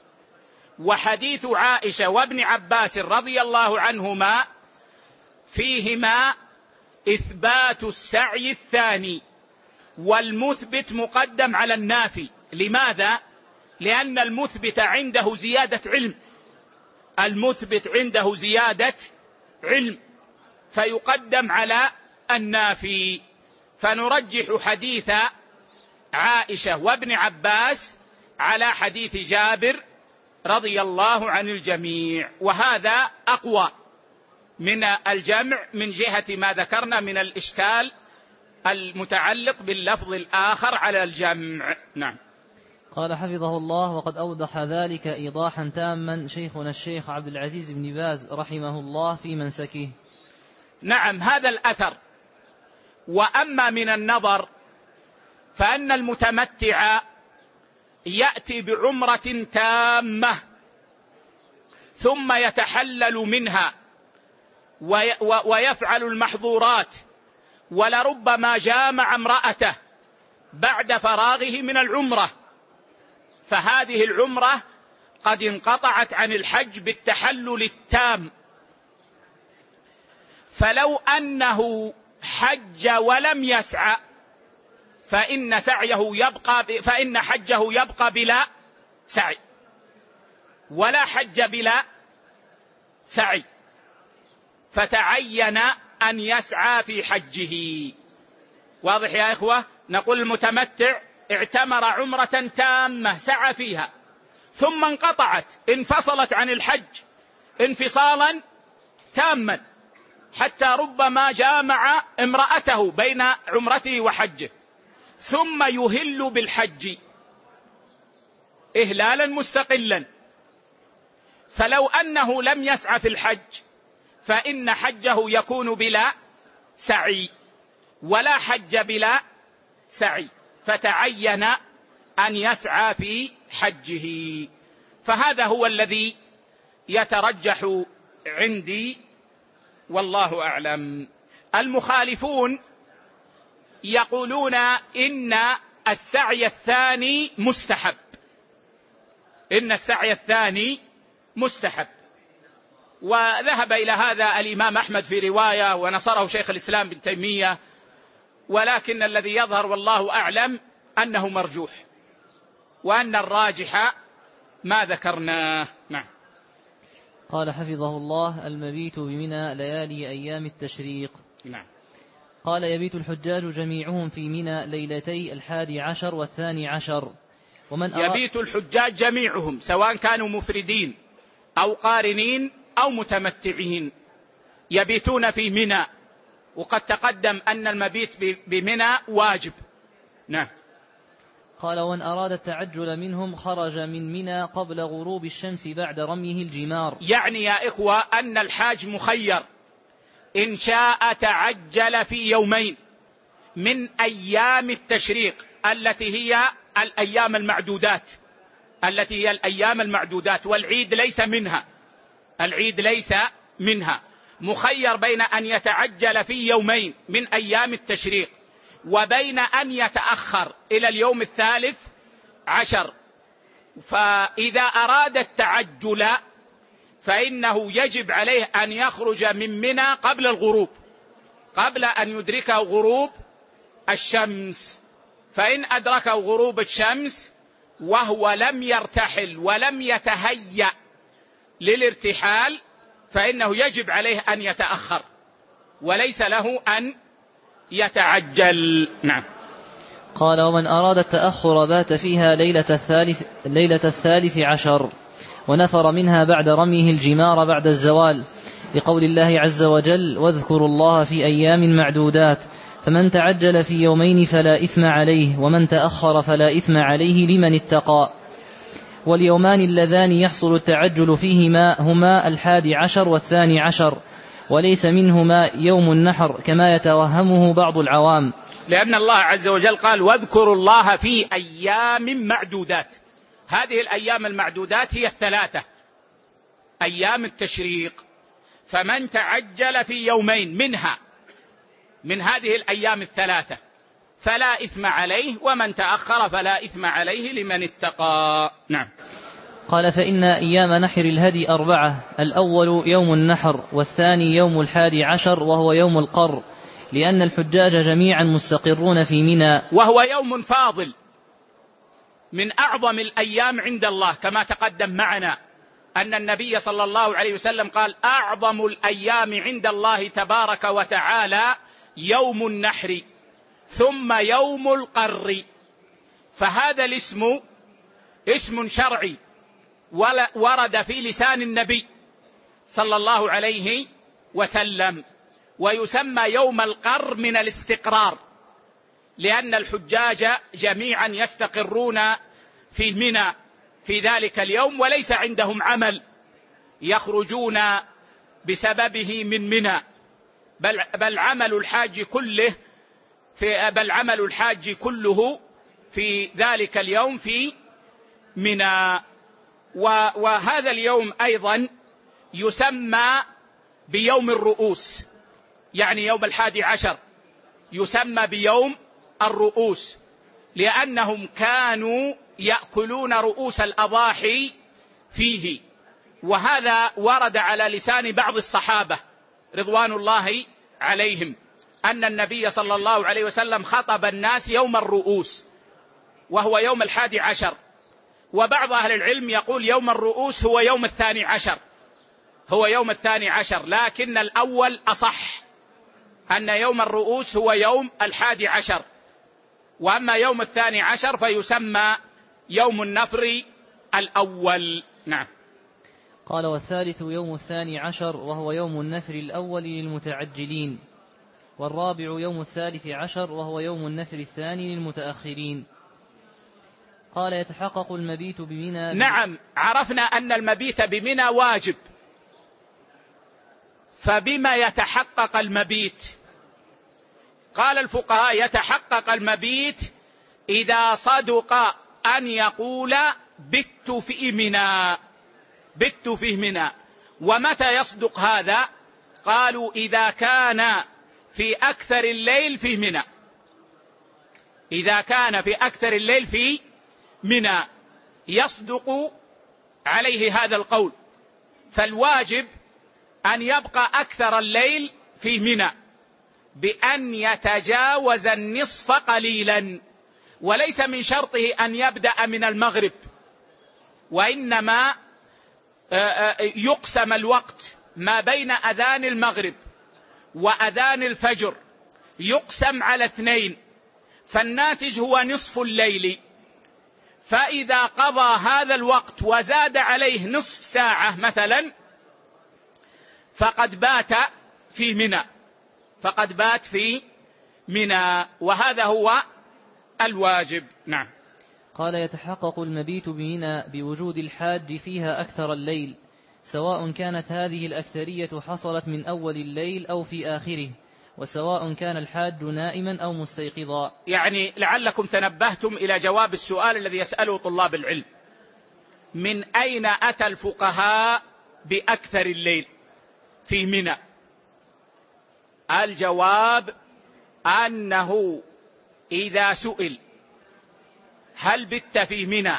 وحديث عائشة وابن عباس رضي الله عنهما فيهما إثبات السعي الثاني، والمثبت مقدم على النافي. لماذا؟ لأن المثبت عنده زيادة علم، المثبت عنده زيادة علم فيقدم على النافي. فنرجح حديث عائشة وابن عباس على حديث جابر رضي الله عن الجميع، وهذا أقوى من الجمع من جهة ما ذكرنا من الإشكال المتعلق باللفظ الآخر على الجمع. نعم. قال حفظه الله: وقد أوضح ذلك إيضاحا تاما شيخنا الشيخ عبد العزيز بن باز رحمه الله في منسكه. نعم، هذا الأثر. وأما من النظر فأن المتمتع يأتي بعمرة تامة ثم يتحلل منها ويفعل المحظورات، ولربما جامع امرأته بعد فراغه من العمرة، فهذه العمرة قد انقطعت عن الحج بالتحلل التام. فلو أنه حج ولم يسعى فإن سعيه يبقى فإن حجه يبقى بلا سعي، ولا حج بلا سعي، فتعين أن يسعى في حجه. واضح يا إخوة؟ نقول المتمتع اعتمر عمرة تامة سعى فيها ثم انقطعت، انفصلت عن الحج انفصالا تاما، حتى ربما جامع امرأته بين عمرته وحجه، ثم يهل بالحج إهلالا مستقلا. فلو أنه لم يسعى في الحج فإن حجه يكون بلا سعي، ولا حج بلا سعي، فتعين أن يسعى في حجه. فهذا هو الذي يترجح عندي والله أعلم. المخالفون يقولون إن السعي الثاني مستحب، إن السعي الثاني مستحب، وذهب إلى هذا الإمام أحمد في رواية ونصره شيخ الإسلام بن تيمية، ولكن الذي يظهر والله أعلم أنه مرجوح، وأن الراجح ما ذكرناه. نعم. قال حفظه الله: المبيت بمنى ليالي أيام التشريق. نعم. قال: يبيت الحجاج جميعهم في منى ليلتي الحادي عشر والثاني عشر. ومن أرى... يبيت الحجاج جميعهم سواء كانوا مفردين أو قارنين أو متمتعين، يبيتون في منى، وقد تقدم أن المبيت بمنى واجب. نعم. قال: ومن أراد التعجل منهم خرج من منى قبل غروب الشمس بعد رميه الجمار. يعني يا إخوة أن الحاج مخير، إن شاء تعجل في يومين من أيام التشريق التي هي الأيام المعدودات، التي هي الأيام المعدودات، والعيد ليس منها، العيد ليس منها، مخير بين أن يتعجل في يومين من أيام التشريق وبين أن يتأخر إلى اليوم الثالث عشر. فإذا أراد التعجل فإنه يجب عليه أن يخرج من منى قبل الغروب، قبل أن يدركه غروب الشمس. فإن أدركه غروب الشمس وهو لم يرتحل ولم يتهيأ للارتحال فإنه يجب عليه أن يتأخر، وليس له أن يتعجل. نعم. قال: ومن أراد التأخر بات فيها ليلة الثالث, ليلة الثالث عشر، ونفر منها بعد رميه الجمار بعد الزوال، لقول الله عز وجل: واذكروا الله في أيام معدودات، فمن تعجل في يومين فلا إثم عليه، ومن تأخر فلا إثم عليه لمن اتقى. واليومان اللذان يحصل التعجل فيهما هما الحادي عشر والثاني عشر، وليس منهما يوم النحر كما يتوهمه بعض العوام، لأن الله عز وجل قال: واذكروا الله في أيام معدودات. هذه الأيام المعدودات هي الثلاثة أيام التشريق، فمن تعجل في يومين منها من هذه الأيام الثلاثة فلا إثم عليه، ومن تأخر فلا إثم عليه لمن اتقى. نعم. قال: فإن أيام نحر الهدي أربعة: الأول يوم النحر، والثاني يوم الحادي عشر وهو يوم القر، لأن الحجاج جميعا مستقرون في منى، وهو يوم فاضل من أعظم الأيام عند الله، كما تقدم معنا أن النبي صلى الله عليه وسلم قال: أعظم الأيام عند الله تبارك وتعالى يوم النحر ثم يوم القر. فهذا الاسم اسم شرعي ورد في لسان النبي صلى الله عليه وسلم، ويسمى يوم القر من الاستقرار، لأن الحجاج جميعا يستقرون في منى في ذلك اليوم، وليس عندهم عمل يخرجون بسببه من منى، بل, بل عمل الحاج كله في بل عمل الحاج كله في ذلك اليوم في منى. وهذا اليوم أيضا يسمى بيوم الرؤوس، يعني يوم الحادي عشر يسمى بيوم الرؤوس، لأنهم كانوا يأكلون رؤوس الأضاحي فيه. وهذا ورد على لسان بعض الصحابة رضوان الله عليهم أن النبي صلى الله عليه وسلم خطب الناس يوم الرؤوس وهو يوم الحادي عشر، وبعض أهل العلم يقول يوم الرؤوس هو يوم الثاني عشر هو يوم الثاني عشر لكن الأول أصح، أن يوم الرؤوس هو يوم الحادي عشر، وأما يوم الثاني عشر فيسمى يوم النفر الأول. نعم. قال: والثالث يوم الثاني عشر وهو يوم النفر الأول للمتعجلين، والرابع يوم الثالث عشر وهو يوم النفر الثاني للمتأخرين. قال: يتحقق المبيت بمنى. نعم، عرفنا أن المبيت بمنى واجب، فبما يتحقق المبيت؟ قال الفقهاء: يتحقق المبيت إذا صدق أن يقول بت في منى بت في منى. ومتى يصدق هذا؟ قالوا: إذا كان في أكثر الليل في منى إذا كان في أكثر الليل في منى يصدق عليه هذا القول. فالواجب أن يبقى أكثر الليل في منى بأن يتجاوز النصف قليلا، وليس من شرطه أن يبدأ من المغرب، وإنما يقسم الوقت ما بين أذان المغرب وأذان الفجر، يقسم على اثنين، فالناتج هو نصف الليل. فإذا قضى هذا الوقت وزاد عليه نصف ساعة مثلا فقد بات في منى فقد بات في منى وهذا هو الواجب. نعم. قال: يتحقق المبيت بمنى بوجود الحاج فيها أكثر الليل، سواء كانت هذه الأكثرية حصلت من أول الليل أو في آخره، وسواء كان الحاج نائما أو مستيقظا. يعني لعلكم تنبهتم إلى جواب السؤال الذي يسأله طلاب العلم: من أين أتى الفقهاء بأكثر الليل في منى؟ الجواب أنه إذا سئل هل بت في منى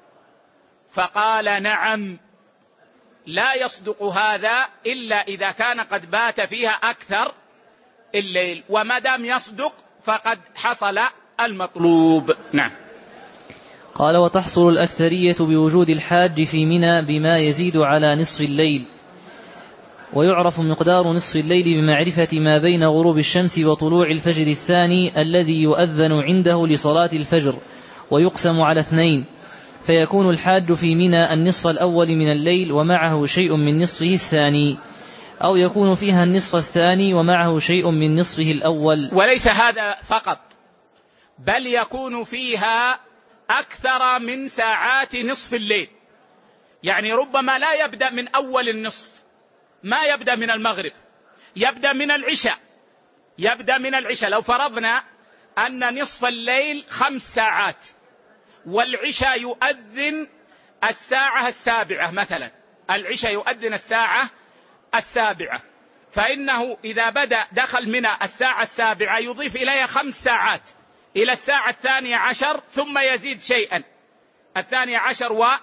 فقال نعم، لا يصدق هذا إلا إذا كان قد بات فيها أكثر الليل، وما دام يصدق فقد حصل المطلوب. نعم. قال: وتحصل الأكثرية بوجود الحاج في منى بما يزيد على نصف الليل، ويعرف مقدار نصف الليل بمعرفة ما بين غروب الشمس وطلوع الفجر الثاني الذي يؤذن عنده لصلاة الفجر، ويقسم على اثنين، فيكون الحاج في منى النصف الأول من الليل ومعه شيء من نصفه الثاني، أو يكون فيها النصف الثاني ومعه شيء من نصفه الأول. وليس هذا فقط، بل يكون فيها أكثر من ساعات نصف الليل، يعني ربما لا يبدأ من أول النصف، ما يبدأ من المغرب، يبدأ من العشاء يبدأ من العشاء لو فرضنا أن نصف الليل خمس ساعات والعشاء يؤذن الساعة السابعة مثلا، العشاء يؤذن الساعة السابعة، فإنه إذا بدأ دخل من الساعة السابعة يضيف إليها خمس ساعات إلى الساعة الثانية عشر، ثم يزيد شيئا الثانية عشر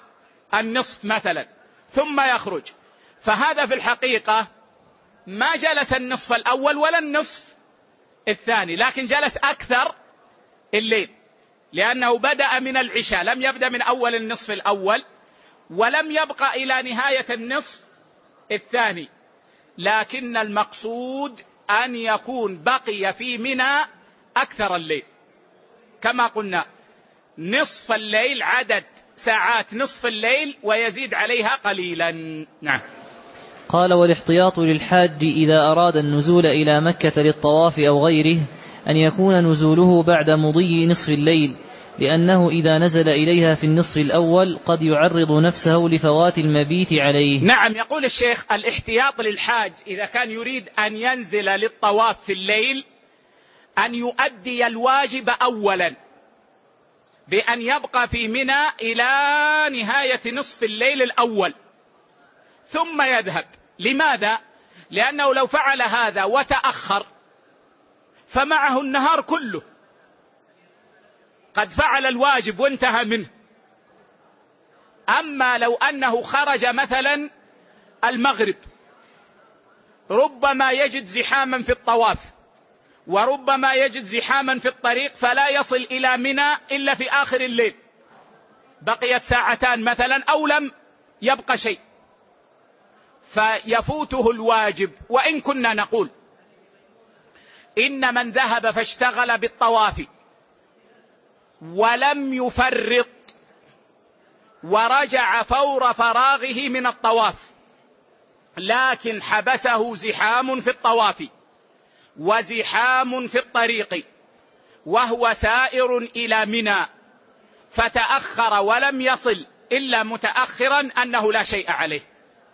النصف مثلا ثم يخرج، فهذا في الحقيقة ما جلس النصف الأول ولا النصف الثاني، لكن جلس أكثر الليل، لأنه بدأ من العشاء، لم يبدأ من أول النصف الأول ولم يبقى إلى نهاية النصف الثاني. لكن المقصود أن يكون بقي في منى أكثر الليل، كما قلنا نصف الليل عدد ساعات نصف الليل ويزيد عليها قليلا. نعم. قال: والاحتياط للحاج إذا أراد النزول إلى مكة للطواف أو غيره أن يكون نزوله بعد مضي نصف الليل، لأنه إذا نزل إليها في النصف الأول قد يعرض نفسه لفوات المبيت عليه. نعم. يقول الشيخ: الاحتياط للحاج إذا كان يريد أن ينزل للطواف في الليل أن يؤدي الواجب أولا بأن يبقى في منى إلى نهاية نصف الليل الأول ثم يذهب. لماذا؟ لأنه لو فعل هذا وتأخر فمعه النهار كله، قد فعل الواجب وانتهى منه. أما لو أنه خرج مثلا المغرب ربما يجد زحاما في الطواف وربما يجد زحاما في الطريق فلا يصل إلى منى إلا في آخر الليل، بقيت ساعتان مثلا أو لم يبقى شيء، فيفوته الواجب. وإن كنا نقول إن من ذهب فاشتغل بالطواف ولم يفرط ورجع فور فراغه من الطواف لكن حبسه زحام في الطواف وزحام في الطريق وهو سائر إلى منى فتأخر ولم يصل إلا متأخرا، أنه لا شيء عليه،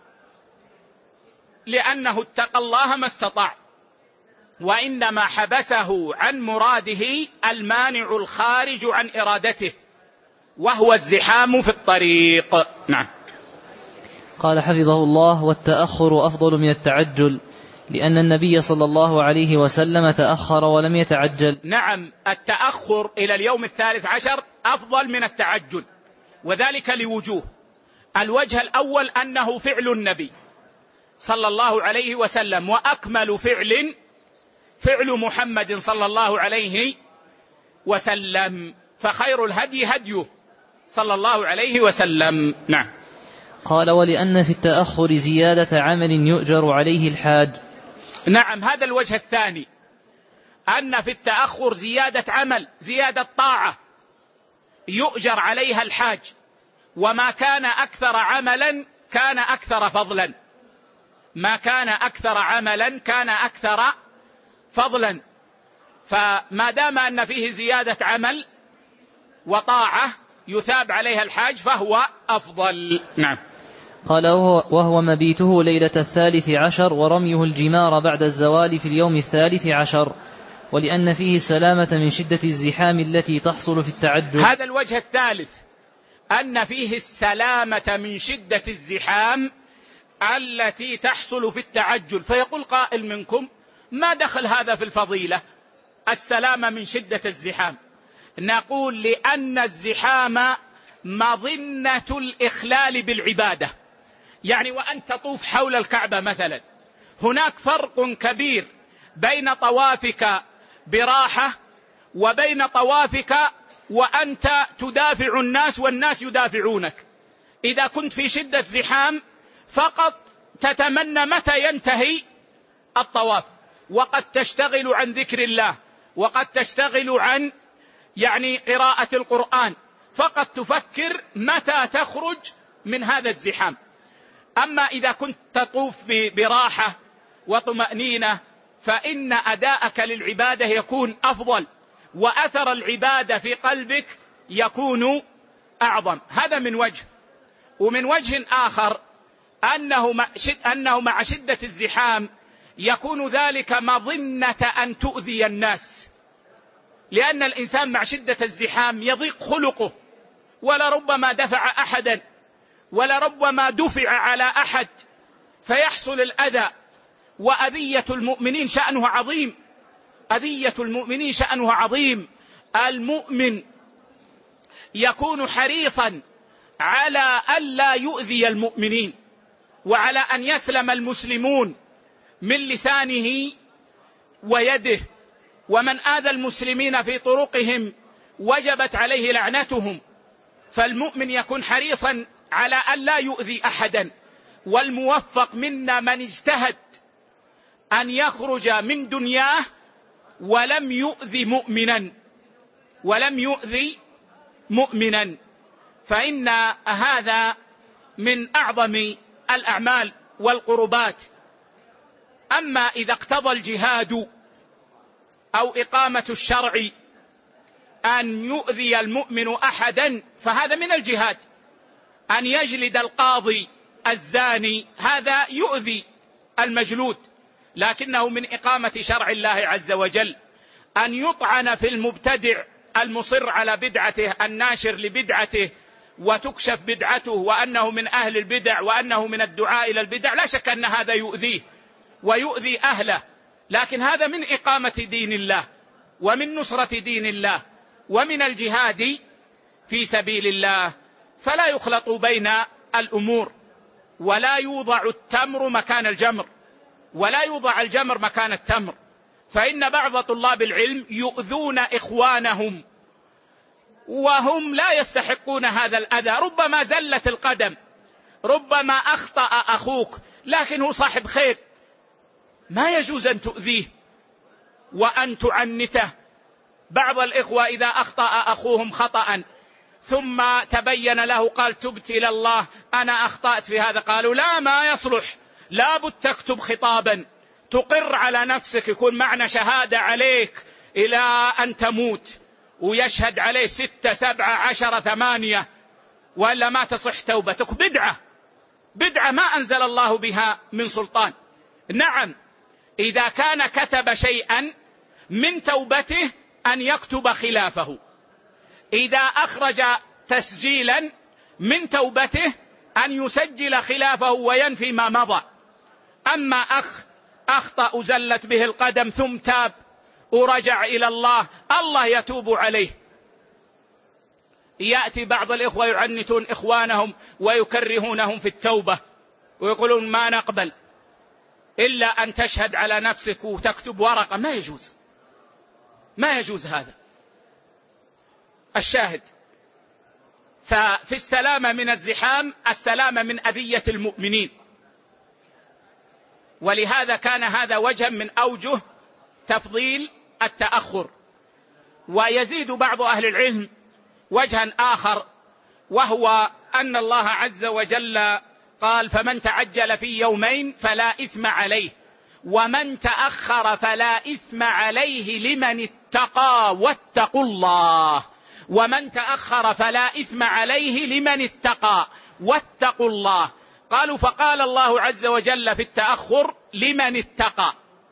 لأنه اتقى الله ما استطاع، وإنما حبسه عن مراده المانع الخارج عن إرادته وهو الزحام في الطريق. نعم. قال حفظه الله: والتأخر أفضل من التعجل، لأن النبي صلى الله عليه وسلم تأخر ولم يتعجل. نعم، التأخر إلى اليوم الثالث عشر أفضل من التعجل، وذلك لوجوه. الوجه الأول أنه فعل النبي صلى الله عليه وسلم، وأكمل فعل فعل محمد صلى الله عليه وسلم، فخير الهدي هديه صلى الله عليه وسلم. نعم. قال: ولأن في التأخر زيادة عمل يؤجر عليه الحاج. نعم، هذا الوجه الثاني، أن في التأخر زيادة عمل، زيادة طاعة يؤجر عليها الحاج، وما كان أكثر عملا كان أكثر فضلا، ما كان أكثر عملا كان أكثر فضلا، فما دام أن فيه زيادة عمل وطاعة يثاب عليها الحاج فهو أفضل. نعم. قال: وهو مبيته ليلة الثالث عشر ورميه الجمار بعد الزوال في اليوم الثالث عشر، ولأن فيه السلامة من شدة الزحام التي تحصل في التعجل. هذا الوجه الثالث، أن فيه السلامة من شدة الزحام التي تحصل في التعجل. فيقول قائل منكم: ما دخل هذا في الفضيلة السلامة من شدة الزحام؟ نقول: لأن الزحام مظنة الإخلال بالعبادة. يعني وأن تطوف حول الكعبة مثلا، هناك فرق كبير بين طوافك براحة وبين طوافك وأنت تدافع الناس والناس يدافعونك. إذا كنت في شدة زحام فقط تتمنى متى ينتهي الطواف، وقد تشتغل عن ذكر الله، وقد تشتغل عن يعني قراءة القرآن، فقط تفكر متى تخرج من هذا الزحام. أما إذا كنت تطوف براحة وطمأنينة فإن أداءك للعبادة يكون أفضل، وأثر العبادة في قلبك يكون أعظم. هذا من وجه. ومن وجه آخر أنه مع شدة الزحام يكون ذلك مظنة أن تؤذي الناس، لأن الإنسان مع شدة الزحام يضيق خلقه، ولربما دفع أحدا، ولربما دفع على أحد فيحصل الأذى. وأذية المؤمنين شأنه عظيم، أذية المؤمنين شأنه عظيم. المؤمن يكون حريصا على ألا يؤذي المؤمنين، وعلى أن يسلم المسلمون من لسانه ويده، ومن آذى المسلمين في طرقهم وجبت عليه لعنتهم. فالمؤمن يكون حريصا على أن لا يؤذي أحدا، والموفق منا من اجتهد أن يخرج من دنياه ولم يؤذي مؤمنا ولم يؤذي مؤمنا فإن هذا من أعظم الأعمال والقربات. أما إذا اقتضى الجهاد أو إقامة الشرع أن يؤذي المؤمن أحدا فهذا من الجهاد. أن يجلد القاضي الزاني هذا يؤذي المجلود، لكنه من إقامة شرع الله عز وجل. أن يطعن في المبتدع المصر على بدعته الناشر لبدعته وتكشف بدعته وأنه من أهل البدع وأنه من الدعاء إلى البدع، لا شك أن هذا يؤذيه ويؤذي أهله، لكن هذا من إقامة دين الله ومن نصرة دين الله ومن الجهاد في سبيل الله. فلا يخلط بين الأمور، ولا يوضع التمر مكان الجمر، ولا يوضع الجمر مكان التمر. فإن بعض طلاب العلم يؤذون إخوانهم وهم لا يستحقون هذا الأذى، ربما زلت القدم، ربما أخطأ أخوك لكن هو صاحب خير، ما يجوز أن تؤذيه وأن تعنته. بعض الإخوة إذا أخطأ أخوهم خطأ ثم تبين له قال تبت إلى الله أنا أخطأت في هذا، قالوا لا ما يصلح، لا بد تكتب خطابا تقر على نفسك، يكون معنى شهادة عليك إلى أن تموت، ويشهد عليه ستة سبعة عشر ثمانية، وإلا ما تصح توبتك. بدعة بدعة ما أنزل الله بها من سلطان. نعم إذا كان كتب شيئا من توبته أن يكتب خلافه، إذا أخرج تسجيلا من توبته أن يسجل خلافه وينفي ما مضى. أما أخ أخطأ زلت به القدم ثم تاب ورجع إلى الله، الله يتوب عليه. يأتي بعض الإخوة يعنتون إخوانهم ويكرهونهم في التوبة ويقولون ما نقبل إلا أن تشهد على نفسك وتكتب ورقة، ما يجوز، ما يجوز هذا. الشاهد ففي السلامة من الزحام السلامة من أذية المؤمنين، ولهذا كان هذا وجها من أوجه تفضيل التأخر. ويزيد بعض أهل العلم وجها آخر، وهو أن الله عز وجل قال فمن تعجل في يومين فلا إثم عليه ومن تأخر فلا إثم عليه لمن اتقى واتقوا الله. ومن تأخر فلا إثم عليه لمن اتقى واتقوا الله. قالوا فقال الله عز وجل في التأخر لمن اتقى،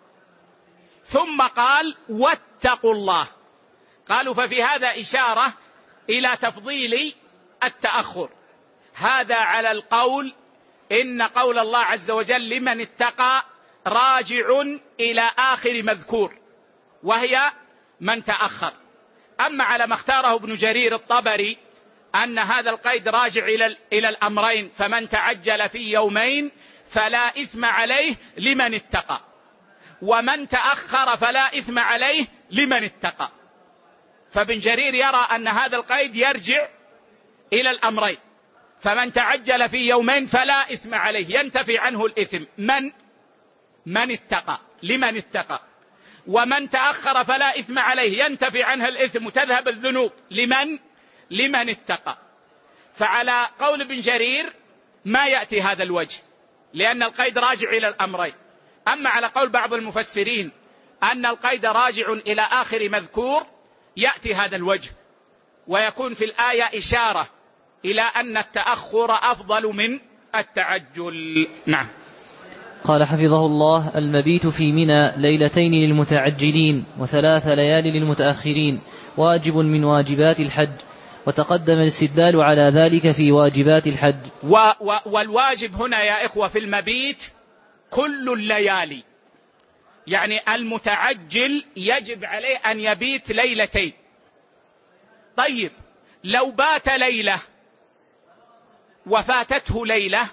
ثم قال واتقوا الله. قالوا ففي هذا إشارة إلى تفضيل التأخر. هذا على القول إن قول الله عز وجل لمن اتقى راجع إلى آخر مذكور وهي من تأخر. أما على ما اختاره ابن جرير الطبري أن هذا القيد راجع إلى إلى الأمرين، فمن تعجل في يومين فلا إثم عليه لمن اتقى، ومن تأخر فلا إثم عليه لمن اتقى. فابن جرير يرى أن هذا القيد يرجع إلى الأمرين، فمن تعجل في يومين فلا إثم عليه ينتفي عنه الإثم من من اتقى لمن اتقى، ومن تأخر فلا إثم عليه ينتفي عنه الإثم وتذهب الذنوب لمن لمن اتقى. فعلى قول ابن جرير ما يأتي هذا الوجه لأن القيد راجع إلى الأمرين. أما على قول بعض المفسرين أن القيد راجع إلى آخر مذكور يأتي هذا الوجه، ويكون في الآية إشارة إلى أن التأخر أفضل من التعجل. نعم. قال حفظه الله: المبيت في منى ليلتين للمتعجلين وثلاث ليال للمتأخرين، واجب من واجبات الحج، وتقدم الاستدلال على ذلك في واجبات الحج. و و والواجب هنا يا إخوة في المبيت كل الليالي، يعني المتعجل يجب عليه أن يبيت ليلتين. طيب لو بات ليلة وفاتته ليلة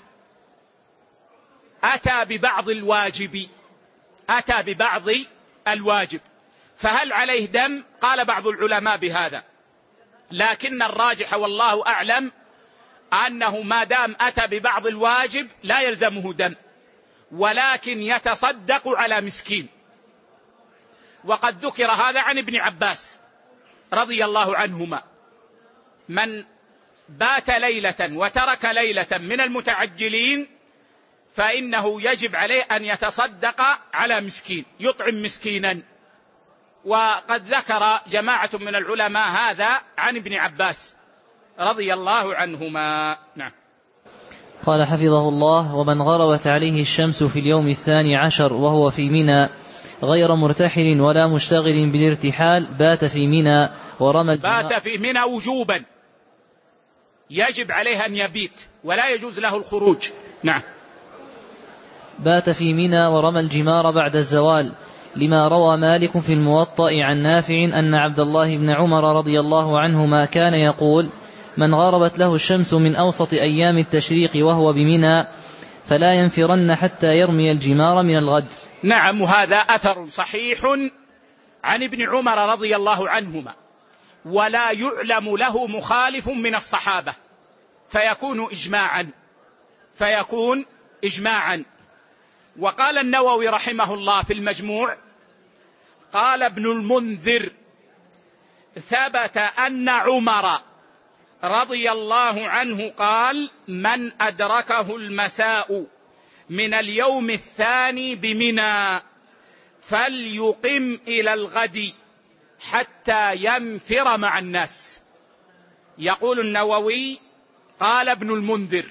أتى ببعض الواجب أتى ببعض الواجب فهل عليه دم؟ قال بعض العلماء بهذا، لكن الراجح والله أعلم أنه ما دام أتى ببعض الواجب لا يلزمه دم، ولكن يتصدق على مسكين. وقد ذكر هذا عن ابن عباس رضي الله عنهما: من بات ليلة وترك ليلة من المتعجلين فإنه يجب عليه أن يتصدق على مسكين، يطعم مسكينا. وقد ذكر جماعة من العلماء هذا عن ابن عباس رضي الله عنهما. نعم. قال حفظه الله: ومن غربت عليه الشمس في اليوم الثاني عشر وهو في منى غير مرتحل ولا مشتغل بالارتحال بات في منى ورمى الجمار. بات في منى وجوبا، يجب عليه أن يبيت ولا يجوز له الخروج. نعم. بات في منى ورمى الجمار بعد الزوال، لما روى مالك في الموطأ عن نافع أن عبد الله بن عمر رضي الله عنهما كان يقول: من غربت له الشمس من أوسط أيام التشريق وهو بمنى فلا ينفرن حتى يرمي الجمار من الغد. نعم، وهذا أثر صحيح عن ابن عمر رضي الله عنهما، ولا يعلم له مخالف من الصحابة، فيكون إجماعا فيكون إجماعا. وقال النووي رحمه الله في المجموع: قال ابن المنذر: ثبت أن عمر رضي الله عنه قال: من أدركه المساء من اليوم الثاني بمنى فليقم إلى الغد حتى ينفر مع الناس. يقول النووي: قال ابن المنذر: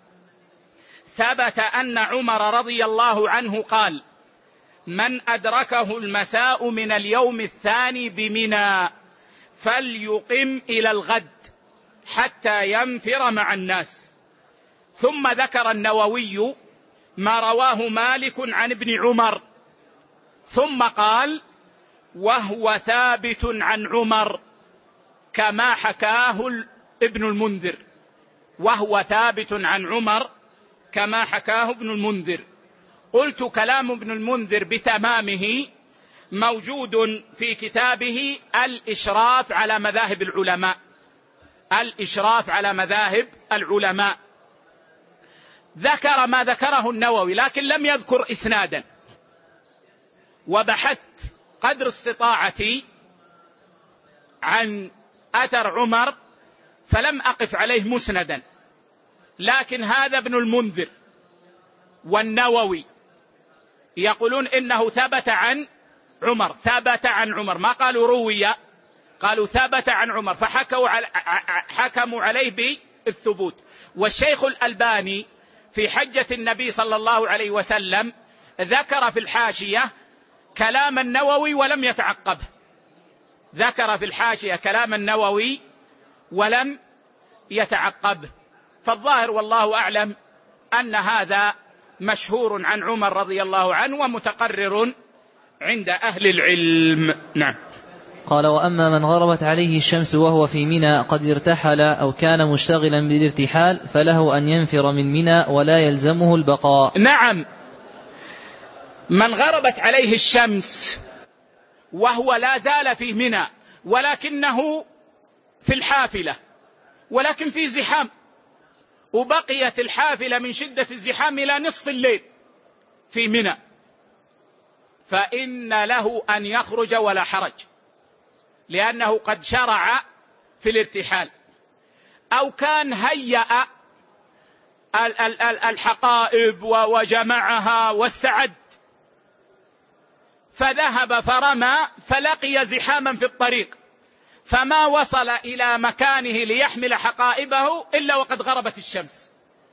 ثبت أن عمر رضي الله عنه قال: من أدركه المساء من اليوم الثاني بمنى فليقم إلى الغد حتى ينفر مع الناس. ثم ذكر النووي ما رواه مالك عن ابن عمر، ثم قال: وهو ثابت عن عمر كما حكاه ابن المنذر. وهو ثابت عن عمر كما حكاه ابن المنذر. قلت: كلام ابن المنذر بتمامه موجود في كتابه الإشراف على مذاهب العلماء. الإشراف على مذاهب العلماء ذكر ما ذكره النووي، لكن لم يذكر إسنادا. وبحثت قدر استطاعتي عن أثر عمر فلم أقف عليه مسندا، لكن هذا ابن المنذر والنووي يقولون إنه ثبت عن عمر. ثبت عن عمر، ما قالوا روي، قالوا ثبت عن عمر، فحكوا على حكموا عليه بالثبوت. والشيخ الألباني في حجة النبي صلى الله عليه وسلم ذكر في الحاشية كلام النووي ولم يتعقبه. ذكر في الحاشية كلام النووي ولم يتعقبه. فالظاهر والله أعلم أن هذا مشهور عن عمر رضي الله عنه ومتقرر عند أهل العلم. نعم. قال: وأما من غربت عليه الشمس وهو في منى قد ارتحل أو كان مشتغلا بالارتحال فله أن ينفر من منى ولا يلزمه البقاء. نعم، من غربت عليه الشمس وهو لا زال في منى ولكنه في الحافلة ولكن في زحام، وبقيت الحافلة من شدة الزحام إلى نصف الليل في منى، فإن له أن يخرج ولا حرج، لأنه قد شرع في الارتحال. أو كان هيأ الحقائب وجمعها واستعد فذهب فرمى فلقي زحاما في الطريق فما وصل إلى مكانه ليحمل حقائبه إلا وقد غربت الشمس،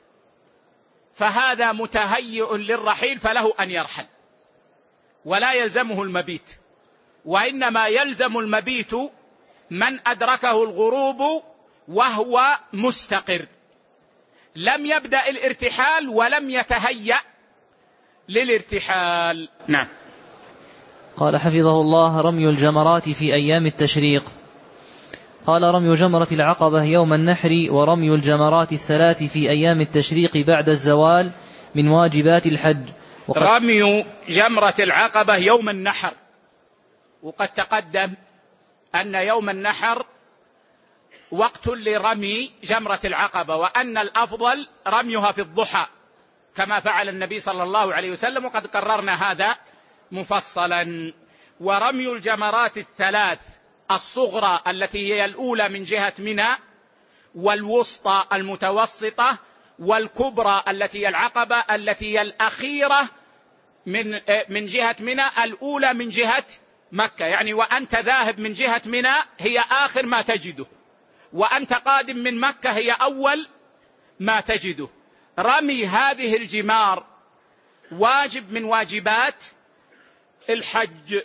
فهذا متهيئ للرحيل فله أن يرحل ولا يلزمه المبيت. وإنما يلزم المبيت من أدركه الغروب وهو مستقر، لم يبدأ الارتحال ولم يتهيأ للارتحال. نعم. قال حفظه الله: رمي الجمرات في أيام التشريق. قال: رمي جمرة العقبة يوم النحر ورمي الجمرات الثلاث في أيام التشريق بعد الزوال من واجبات الحج. رمي جمرة العقبة يوم النحر، وقد تقدم أن يوم النحر وقت لرمي جمرة العقبة، وأن الأفضل رميها في الضحى كما فعل النبي صلى الله عليه وسلم، وقد قررنا هذا مفصلا. ورمي الجمرات الثلاث الصغرى التي هي الأولى من جهة منى، والوسطى المتوسطة، والكبرى التي هي العقبة التي هي الأخيرة من من جهة منى، الأولى من جهة مكة، يعني وأنت ذاهب من جهة منى هي آخر ما تجده، وأنت قادم من مكة هي أول ما تجده. رمي هذه الجمار واجب من واجبات الحج،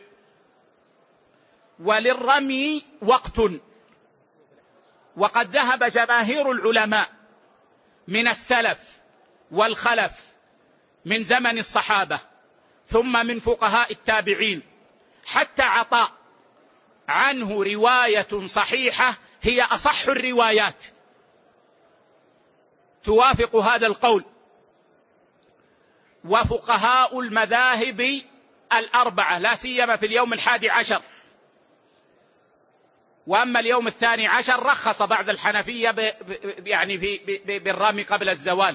وللرمي وقت، وقد ذهب جماهير العلماء من السلف والخلف من زمن الصحابة ثم من فقهاء التابعين حتى عطاء عنه رواية صحيحة هي أصح الروايات توافق هذا القول، وفقهاء المذاهب الأربعة لا سيما في اليوم الحادي عشر. وأما اليوم الثاني عشر رخص بعض الحنفية ب يعني في بالرمي قبل الزوال.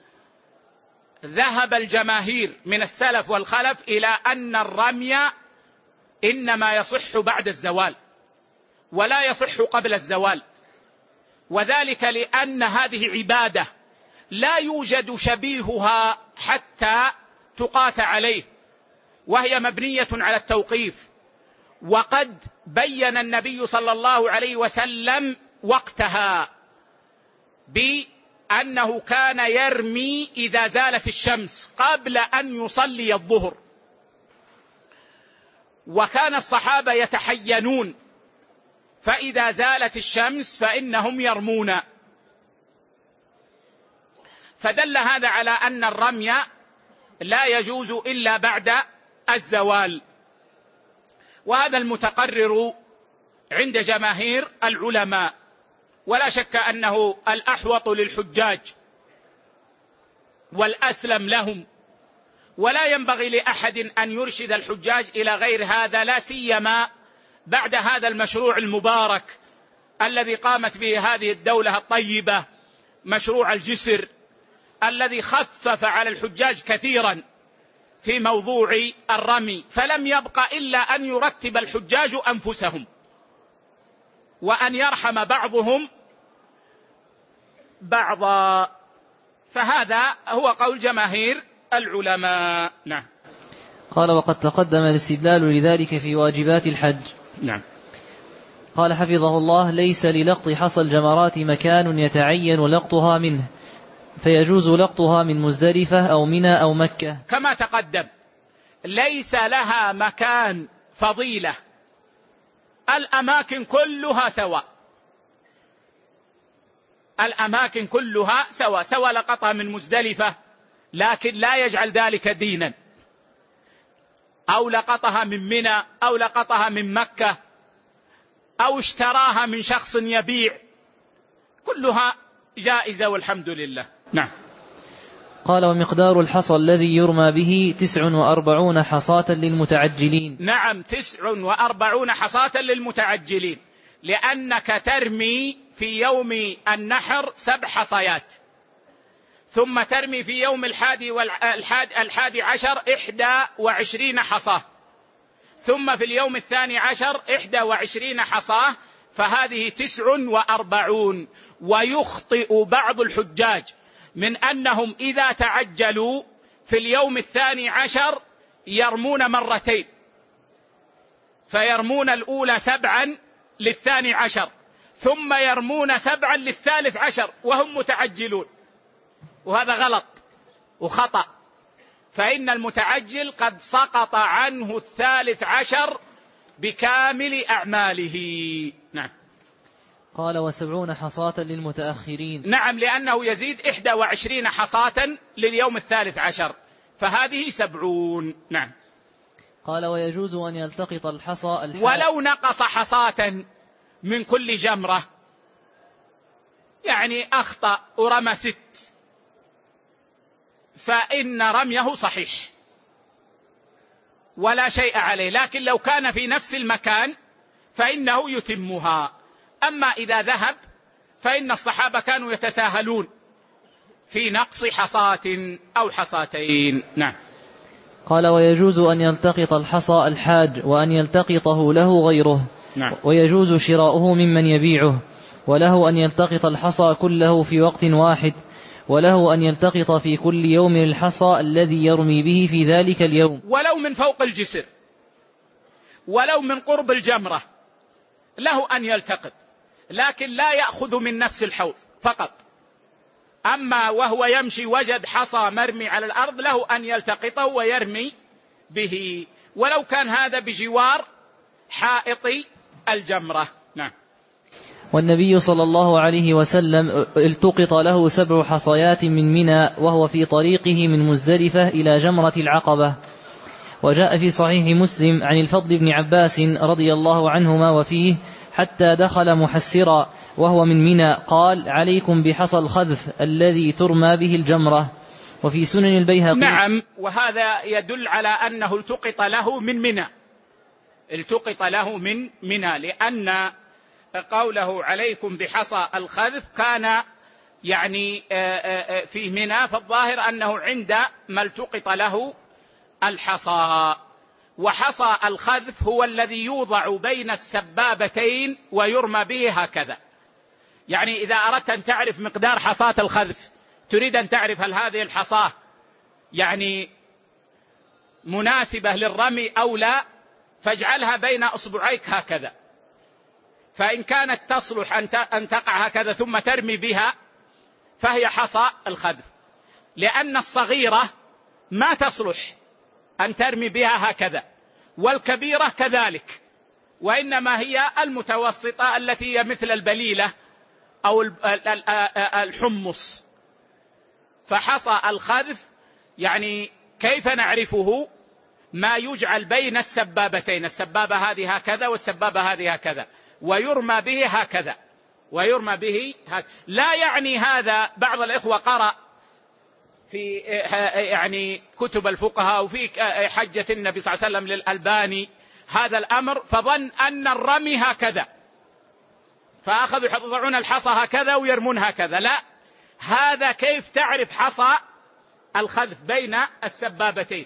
ذهب الجماهير من السلف والخلف إلى أن الرمي إنما يصح بعد الزوال ولا يصح قبل الزوال، وذلك لأن هذه عبادة لا يوجد شبيهها حتى تقاس عليه، وهي مبنية على التوقيف. وقد بين النبي صلى الله عليه وسلم وقتها بأنه كان يرمي إذا زالت الشمس قبل أن يصلي الظهر، وكان الصحابة يتحينون، فإذا زالت الشمس فإنهم يرمون. فدل هذا على أن الرمي لا يجوز إلا بعد الزوال، وهذا المتقرر عند جماهير العلماء، ولا شك أنه الأحوط للحجاج والأسلم لهم، ولا ينبغي لأحد أن يرشد الحجاج إلى غير هذا، لا سيما بعد هذا المشروع المبارك الذي قامت به هذه الدولة الطيبة، مشروع الجسر الذي خفف على الحجاج كثيرا في موضوع الرمي، فلم يبق إلا أن يرتب الحجاج أنفسهم وأن يرحم بعضهم بعضا، فهذا هو قول جماهير العلماء. نعم. قال: وقد تقدم الاستدلال لذلك في واجبات الحج. نعم. قال حفظه الله: ليس للقط حصى الجمرات مكان يتعين لقطها منه، فيجوز لقطها من مزدلفة أو منى أو مكة. كما تقدم ليس لها مكان فضيلة، الأماكن كلها سواء، الأماكن كلها سواء، سواء لقطها من مزدلفة لكن لا يجعل ذلك دينا، أو لقطها من منى، أو لقطها من مكة، أو اشتراها من شخص يبيع، كلها جائزة والحمد لله. نعم. قال: ومقدار الحصى الذي يرمى به تسع وأربعون حصاة للمتعجلين. نعم، تسع وأربعون حصاة للمتعجلين، لأنك ترمي في يوم النحر سبع حصيات، ثم ترمي في يوم الحادي, والحادي الحادي عشر إحدى وعشرين حصاة، ثم في اليوم الثاني عشر إحدى وعشرين حصاة، فهذه تسع وأربعون. ويخطئ بعض الحجاج من أنهم إذا تعجلوا في اليوم الثاني عشر يرمون مرتين، فيرمون الأولى سبعا للثاني عشر، ثم يرمون سبعا للثالث عشر وهم متعجلون، وهذا غلط وخطأ، فإن المتعجل قد سقط عنه الثالث عشر بكامل أعماله. نعم. قال: وسبعون حصاة للمتأخرين. نعم، لأنه يزيد إحدى وعشرين حصاة لليوم الثالث عشر، فهذه سبعون. نعم. قال: ويجوز أن يلتقط الحصى الحال. ولو نقص حصاة من كل جمرة، يعني أخطأ ورمى ست، فإن رميه صحيح ولا شيء عليه، لكن لو كان في نفس المكان فإنه يتمها. أما إذا ذهب فإن الصحابة كانوا يتساهلون في نقص حصاة أو حصاتين. نعم. قال: ويجوز أن يلتقط الحصى الحاج وأن يلتقطه له غيره. نعم. ويجوز شراؤه ممن يبيعه، وله أن يلتقط الحصى كله في وقت واحد، وله أن يلتقط في كل يوم الحصى الذي يرمي به في ذلك اليوم، ولو من فوق الجسر ولو من قرب الجمرة له أن يلتقط، لكن لا يأخذ من نفس الحوض فقط. أما وهو يمشي وجد حصى مرمي على الأرض له أن يلتقطه ويرمي به، ولو كان هذا بجوار حائط الجمرة. نعم. والنبي صلى الله عليه وسلم التقط له سبع حصيات من منى وهو في طريقه من مزدلفة إلى جمرة العقبة. وجاء في صحيح مسلم عن الفضل بن عباس رضي الله عنهما وفيه: حتى دخل محسرا وهو من منى قال: عليكم بحصى الخذف الذي ترمى به الجمرة. وفي سنن البيهقي. نعم. وهذا يدل على أنه التقط له من منى، التقط له من منى، لأن قوله عليكم بحصى الخذف كان يعني في منى، فالظاهر أنه عند ما التقط له الحصى. وحصى الخذف هو الذي يوضع بين السبابتين ويرمى به هكذا. يعني إذا أردت أن تعرف مقدار حصاة الخذف، تريد أن تعرف هل هذه الحصاة يعني مناسبة للرمي أو لا، فاجعلها بين أصبعيك هكذا، فإن كانت تصلح أن تقع هكذا ثم ترمي بها فهي حصى الخذف، لأن الصغيرة ما تصلح أن ترمي بها هكذا، والكبيرة كذلك، وإنما هي المتوسطة التي هي مثل البليلة أو الحمص. فحصى الخذف يعني كيف نعرفه؟ ما يجعل بين السبابتين، السبابة هذه هكذا والسبابة هذه هكذا، ويرمى به هكذا ويرمى به هكذا. لا يعني هذا، بعض الإخوة قرأ في يعني كتب الفقهاء وفي حجة النبي صلى الله عليه وسلم للألباني هذا الأمر، فظن أن الرمي هكذا، فأخذوا يضعون الحصى هكذا ويرمون هكذا. لا، هذا كيف تعرف حصى الخذف بين السبابتين.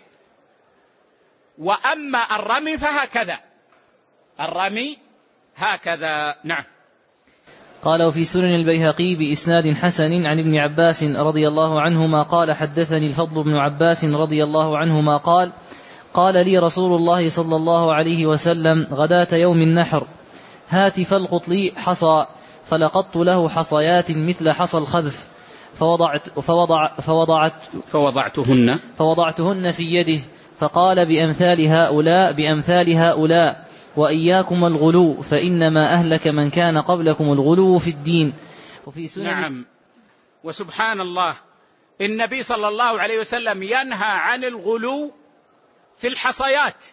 وأما الرمي فهكذا، الرمي هكذا. نعم. قال: وفي سنن البيهقي بإسناد حسن عن ابن عباس رضي الله عنهما قال: حدثني الفضل بن عباس رضي الله عنهما قال: قال لي رسول الله صلى الله عليه وسلم غداة يوم النحر: هات فالقط لي حصى، فلقطت له حصيات مثل حصى الخذف، فوضعت فوضع فوضعت فوضعتهن فوضعتهن في يده، فقال: بأمثال هؤلاء بأمثال هؤلاء، وإياكم الغلو، فإنما أهلك من كان قبلكم الغلو في الدين. وفي سنن. نعم. وسبحان الله، النبي صلى الله عليه وسلم ينهى عن الغلو في الحصيات،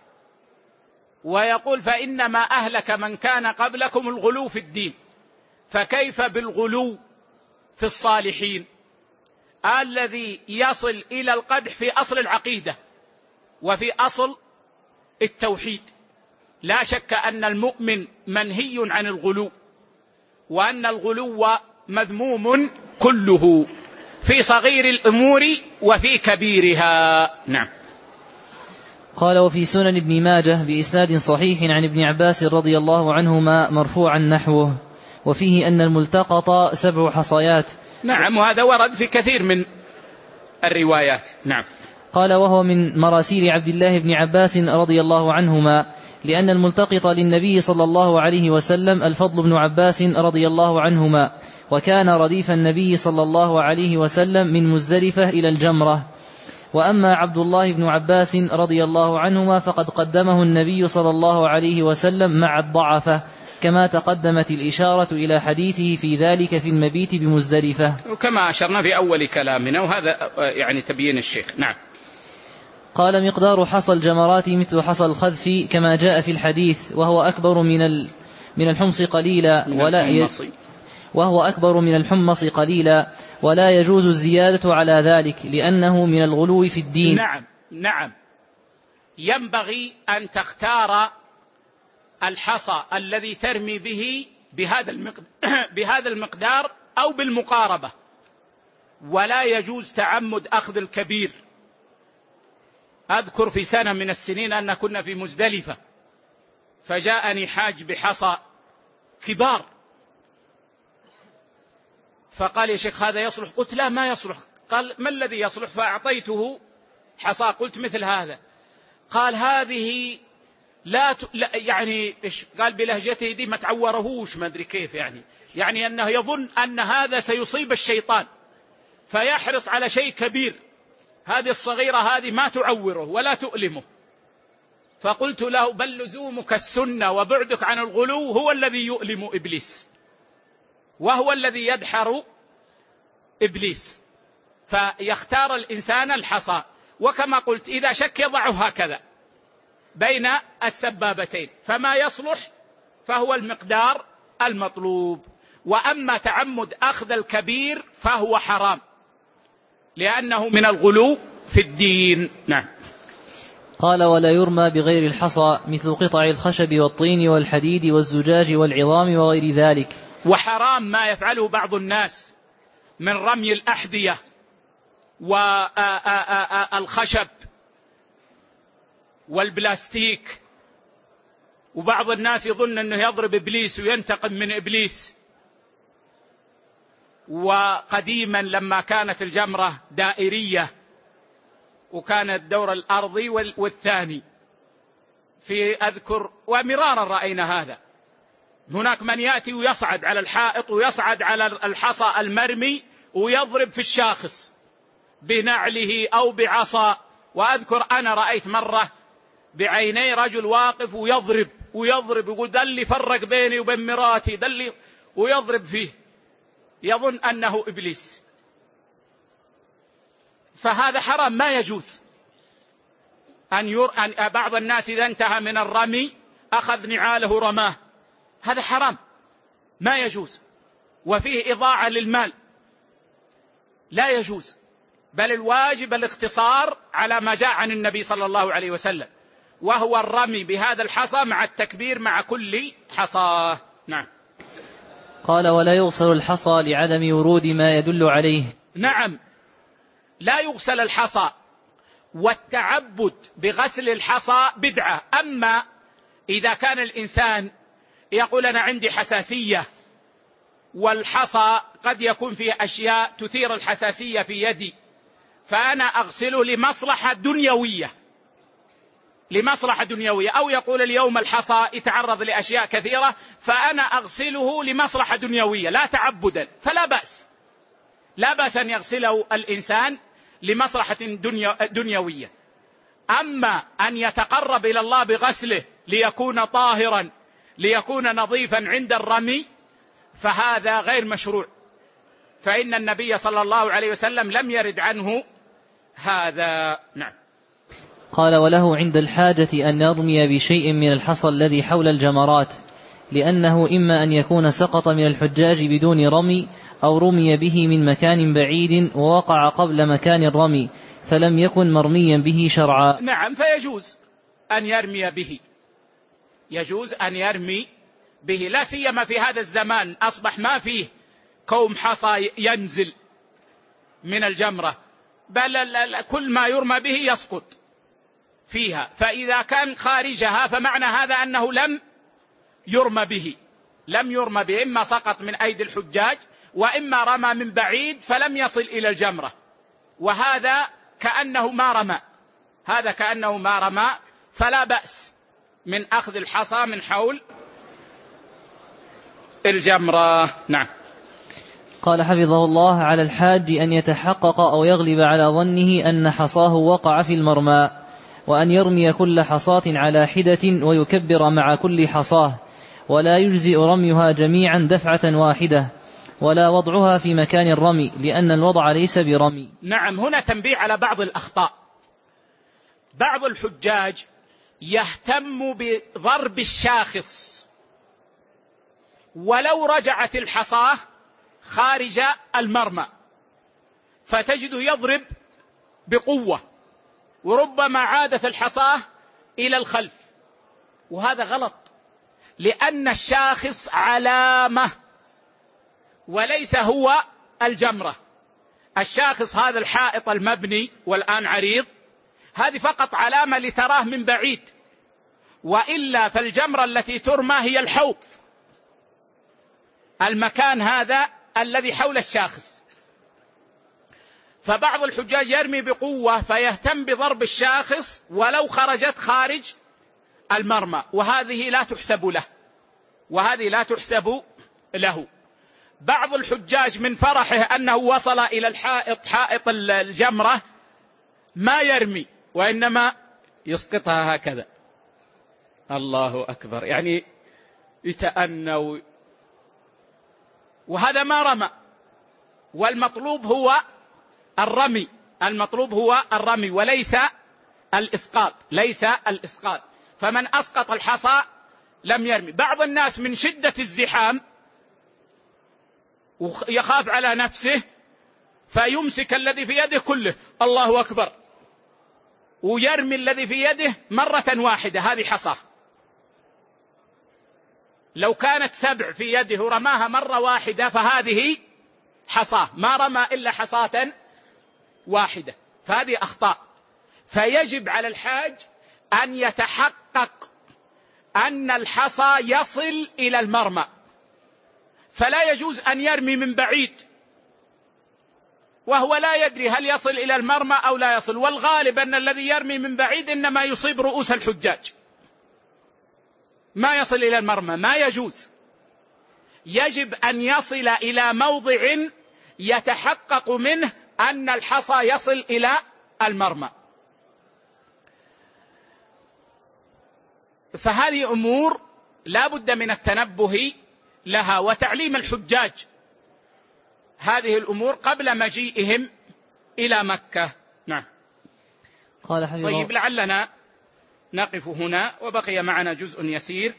ويقول: فإنما أهلك من كان قبلكم الغلو في الدين، فكيف بالغلو في الصالحين الذي يصل إلى القدح في أصل العقيدة وفي أصل التوحيد؟ لا شك أن المؤمن منهي عن الغلو، وأن الغلو مذموم كله في صغير الأمور وفي كبيرها. نعم. قال: وفي سنن ابن ماجه بإسناد صحيح عن ابن عباس رضي الله عنهما مرفوعا نحوه، وفيه أن الملتقط سبع حصيات. نعم. وهذا ورد في كثير من الروايات. نعم. قال: وهو من مراسيل عبد الله بن عباس رضي الله عنهما، لأن الملتقط للنبي صلى الله عليه وسلم الفضل بن عباس رضي الله عنهما، وكان رديف النبي صلى الله عليه وسلم من مزدلفة إلى الجمرة. وأما عبد الله بن عباس رضي الله عنهما فقد قدمه النبي صلى الله عليه وسلم مع الضعفة، كما تقدمت الإشارة إلى حديثه في ذلك في المبيت بمزدلفة، وكما أشرنا في أول كلامنا، وهذا يعني تبيين الشيخ. نعم. قال: مقدار حصى الجمرات مثل حصى الخذف كما جاء في الحديث، وهو أكبر من ال من الحمص قليلا ولا ي... وهو أكبر من الحمص قليلا ولا يجوز الزيادة على ذلك لأنه من الغلو في الدين. نعم نعم ينبغي أن تختار الحصى الذي ترمي به بهذا المقدار, بهذا المقدار أو بالمقاربة، ولا يجوز تعمد أخذ الكبير. أذكر في سنة من السنين أن كنا في مزدلفة، فجاءني حاج بحصى كبار، فقال يا شيخ هذا يصلح؟ قلت لا ما يصلح. قال ما الذي يصلح؟ فأعطيته حصى قلت مثل هذا. قال هذه لا, ت... لا يعني إيش قال بلهجته دي ما تعورهوش ما أدري كيف، يعني يعني أنه يظن أن هذا سيصيب الشيطان فيحرص على شيء كبير، هذه الصغيرة هذه ما تعوره ولا تؤلمه. فقلت له بل لزومك السنة وبعدك عن الغلو هو الذي يؤلم إبليس، وهو الذي يدحر إبليس. فيختار الإنسان الحصى، وكما قلت إذا شك يضعه هكذا بين السبابتين، فما يصلح فهو المقدار المطلوب. وأما تعمد أخذ الكبير فهو حرام لأنه من الغلو في الدين. نعم. قال ولا يرمى بغير الحصى مثل قطع الخشب والطين والحديد والزجاج والعظام وغير ذلك. وحرام ما يفعله بعض الناس من رمي الأحذية والخشب والبلاستيك، وبعض الناس يظن أنه يضرب إبليس وينتقم من إبليس. وقديما لما كانت الجمرة دائرية وكان الدور الأرضي والثاني في أذكر ومرارا رأينا هذا، هناك من يأتي ويصعد على الحائط ويصعد على الحصى المرمي ويضرب في الشاخص بنعله أو بعصا. وأذكر أنا رأيت مرة بعيني رجل واقف ويضرب ويضرب يقول دلي فرق بيني وبين مراتي دلي، ويضرب فيه يظن أنه إبليس. فهذا حرام ما يجوز أن, ير... أن بعض الناس إذا انتهى من الرمي أخذ نعاله رماه، هذا حرام ما يجوز، وفيه إضاعة للمال لا يجوز، بل الواجب الاقتصار على ما جاء عن النبي صلى الله عليه وسلم، وهو الرمي بهذا الحصى مع التكبير مع كل حصى. نعم. قال ولا يغسل الحصى لعدم ورود ما يدل عليه. نعم لا يغسل الحصى، والتعبد بغسل الحصى بدعة. أما إذا كان الإنسان يقول أنا عندي حساسية والحصى قد يكون فيه أشياء تثير الحساسية في يدي، فأنا أغسله لمصلحة دنيوية لمصلحة دنيوية أو يقول اليوم الحصى يتعرض لأشياء كثيرة فأنا أغسله لمصلحة دنيوية لا تعبدا، فلا بأس لا بأس أن يغسله الإنسان لمصلحة دنيوية. أما أن يتقرب إلى الله بغسله ليكون طاهرا ليكون نظيفا عند الرمي فهذا غير مشروع، فإن النبي صلى الله عليه وسلم لم يرد عنه هذا. نعم. قال وله عند الحاجة أن يرمي بشيء من الحصى الذي حول الجمرات، لأنه إما أن يكون سقط من الحجاج بدون رمي أو رمي به من مكان بعيد ووقع قبل مكان الرمي فلم يكن مرميا به شرعا. نعم فيجوز أن يرمي به، يجوز أن يرمي به، لا سيما في هذا الزمان أصبح ما فيه كوم حصى ينزل من الجمرة، بل كل ما يرمى به يسقط فيها، فإذا كان خارجها فمعنى هذا أنه لم يرمى به لم يرمى به إما سقط من أيدي الحجاج وإما رمى من بعيد فلم يصل إلى الجمرة، وهذا كأنه ما رمى هذا كأنه ما رمى فلا بأس من أخذ الحصى من حول الجمرة. نعم. قال حفظه الله على الحاج أن يتحقق أو يغلب على ظنه أن حصاه وقع في المرمى، وأن يرمي كل حصاة على حدة ويكبر مع كل حصاه، ولا يجزئ رميها جميعا دفعة واحدة ولا وضعها في مكان الرمي لأن الوضع ليس برمي. نعم. هنا تنبيه على بعض الأخطاء. بعض الحجاج يهتم بضرب الشاخص ولو رجعت الحصاة خارج المرمى فتجد يضرب بقوة، وربما عادت الحصاة إلى الخلف، وهذا غلط، لأن الشاخص علامة وليس هو الجمرة. الشاخص هذا الحائط المبني والآن عريض، هذه فقط علامة لتراه من بعيد، وإلا فالجمرة التي ترمى هي الحوض، المكان هذا الذي حول الشاخص. فبعض الحجاج يرمي بقوة فيهتم بضرب الشاخص ولو خرجت خارج المرمى، وهذه لا تحسب له وهذه لا تحسب له. بعض الحجاج من فرحه أنه وصل إلى الحائط، حائط الجمرة، ما يرمي وإنما يسقطها هكذا، الله أكبر، يعني يتأنى، وهذا ما رمى. والمطلوب هو الرمي، المطلوب هو الرمي وليس الإسقاط، ليس الإسقاط. فمن أسقط الحصى لم يرمي. بعض الناس من شدة الزحام ويخاف على نفسه فيمسك الذي في يده كله، الله أكبر، ويرمي الذي في يده مرة واحدة، هذه حصاه. لو كانت سبع في يده رماها مرة واحدة فهذه حصاه، ما رمى إلا حصاة واحدة، فهذه أخطاء. فيجب على الحاج أن يتحقق أن الحصى يصل إلى المرمى، فلا يجوز أن يرمي من بعيد وهو لا يدري هل يصل إلى المرمى أو لا يصل. والغالب أن الذي يرمي من بعيد إنما يصيب رؤوس الحجاج، ما يصل إلى المرمى، ما يجوز. يجب أن يصل إلى موضع يتحقق منه أن الحصى يصل إلى المرمى. فهذه أمور لا بد من التنبه لها وتعليم الحجاج هذه الأمور قبل مجيئهم إلى مكة. نعم. قال حبيب طيب، لعلنا نقف هنا، وبقي معنا جزء يسير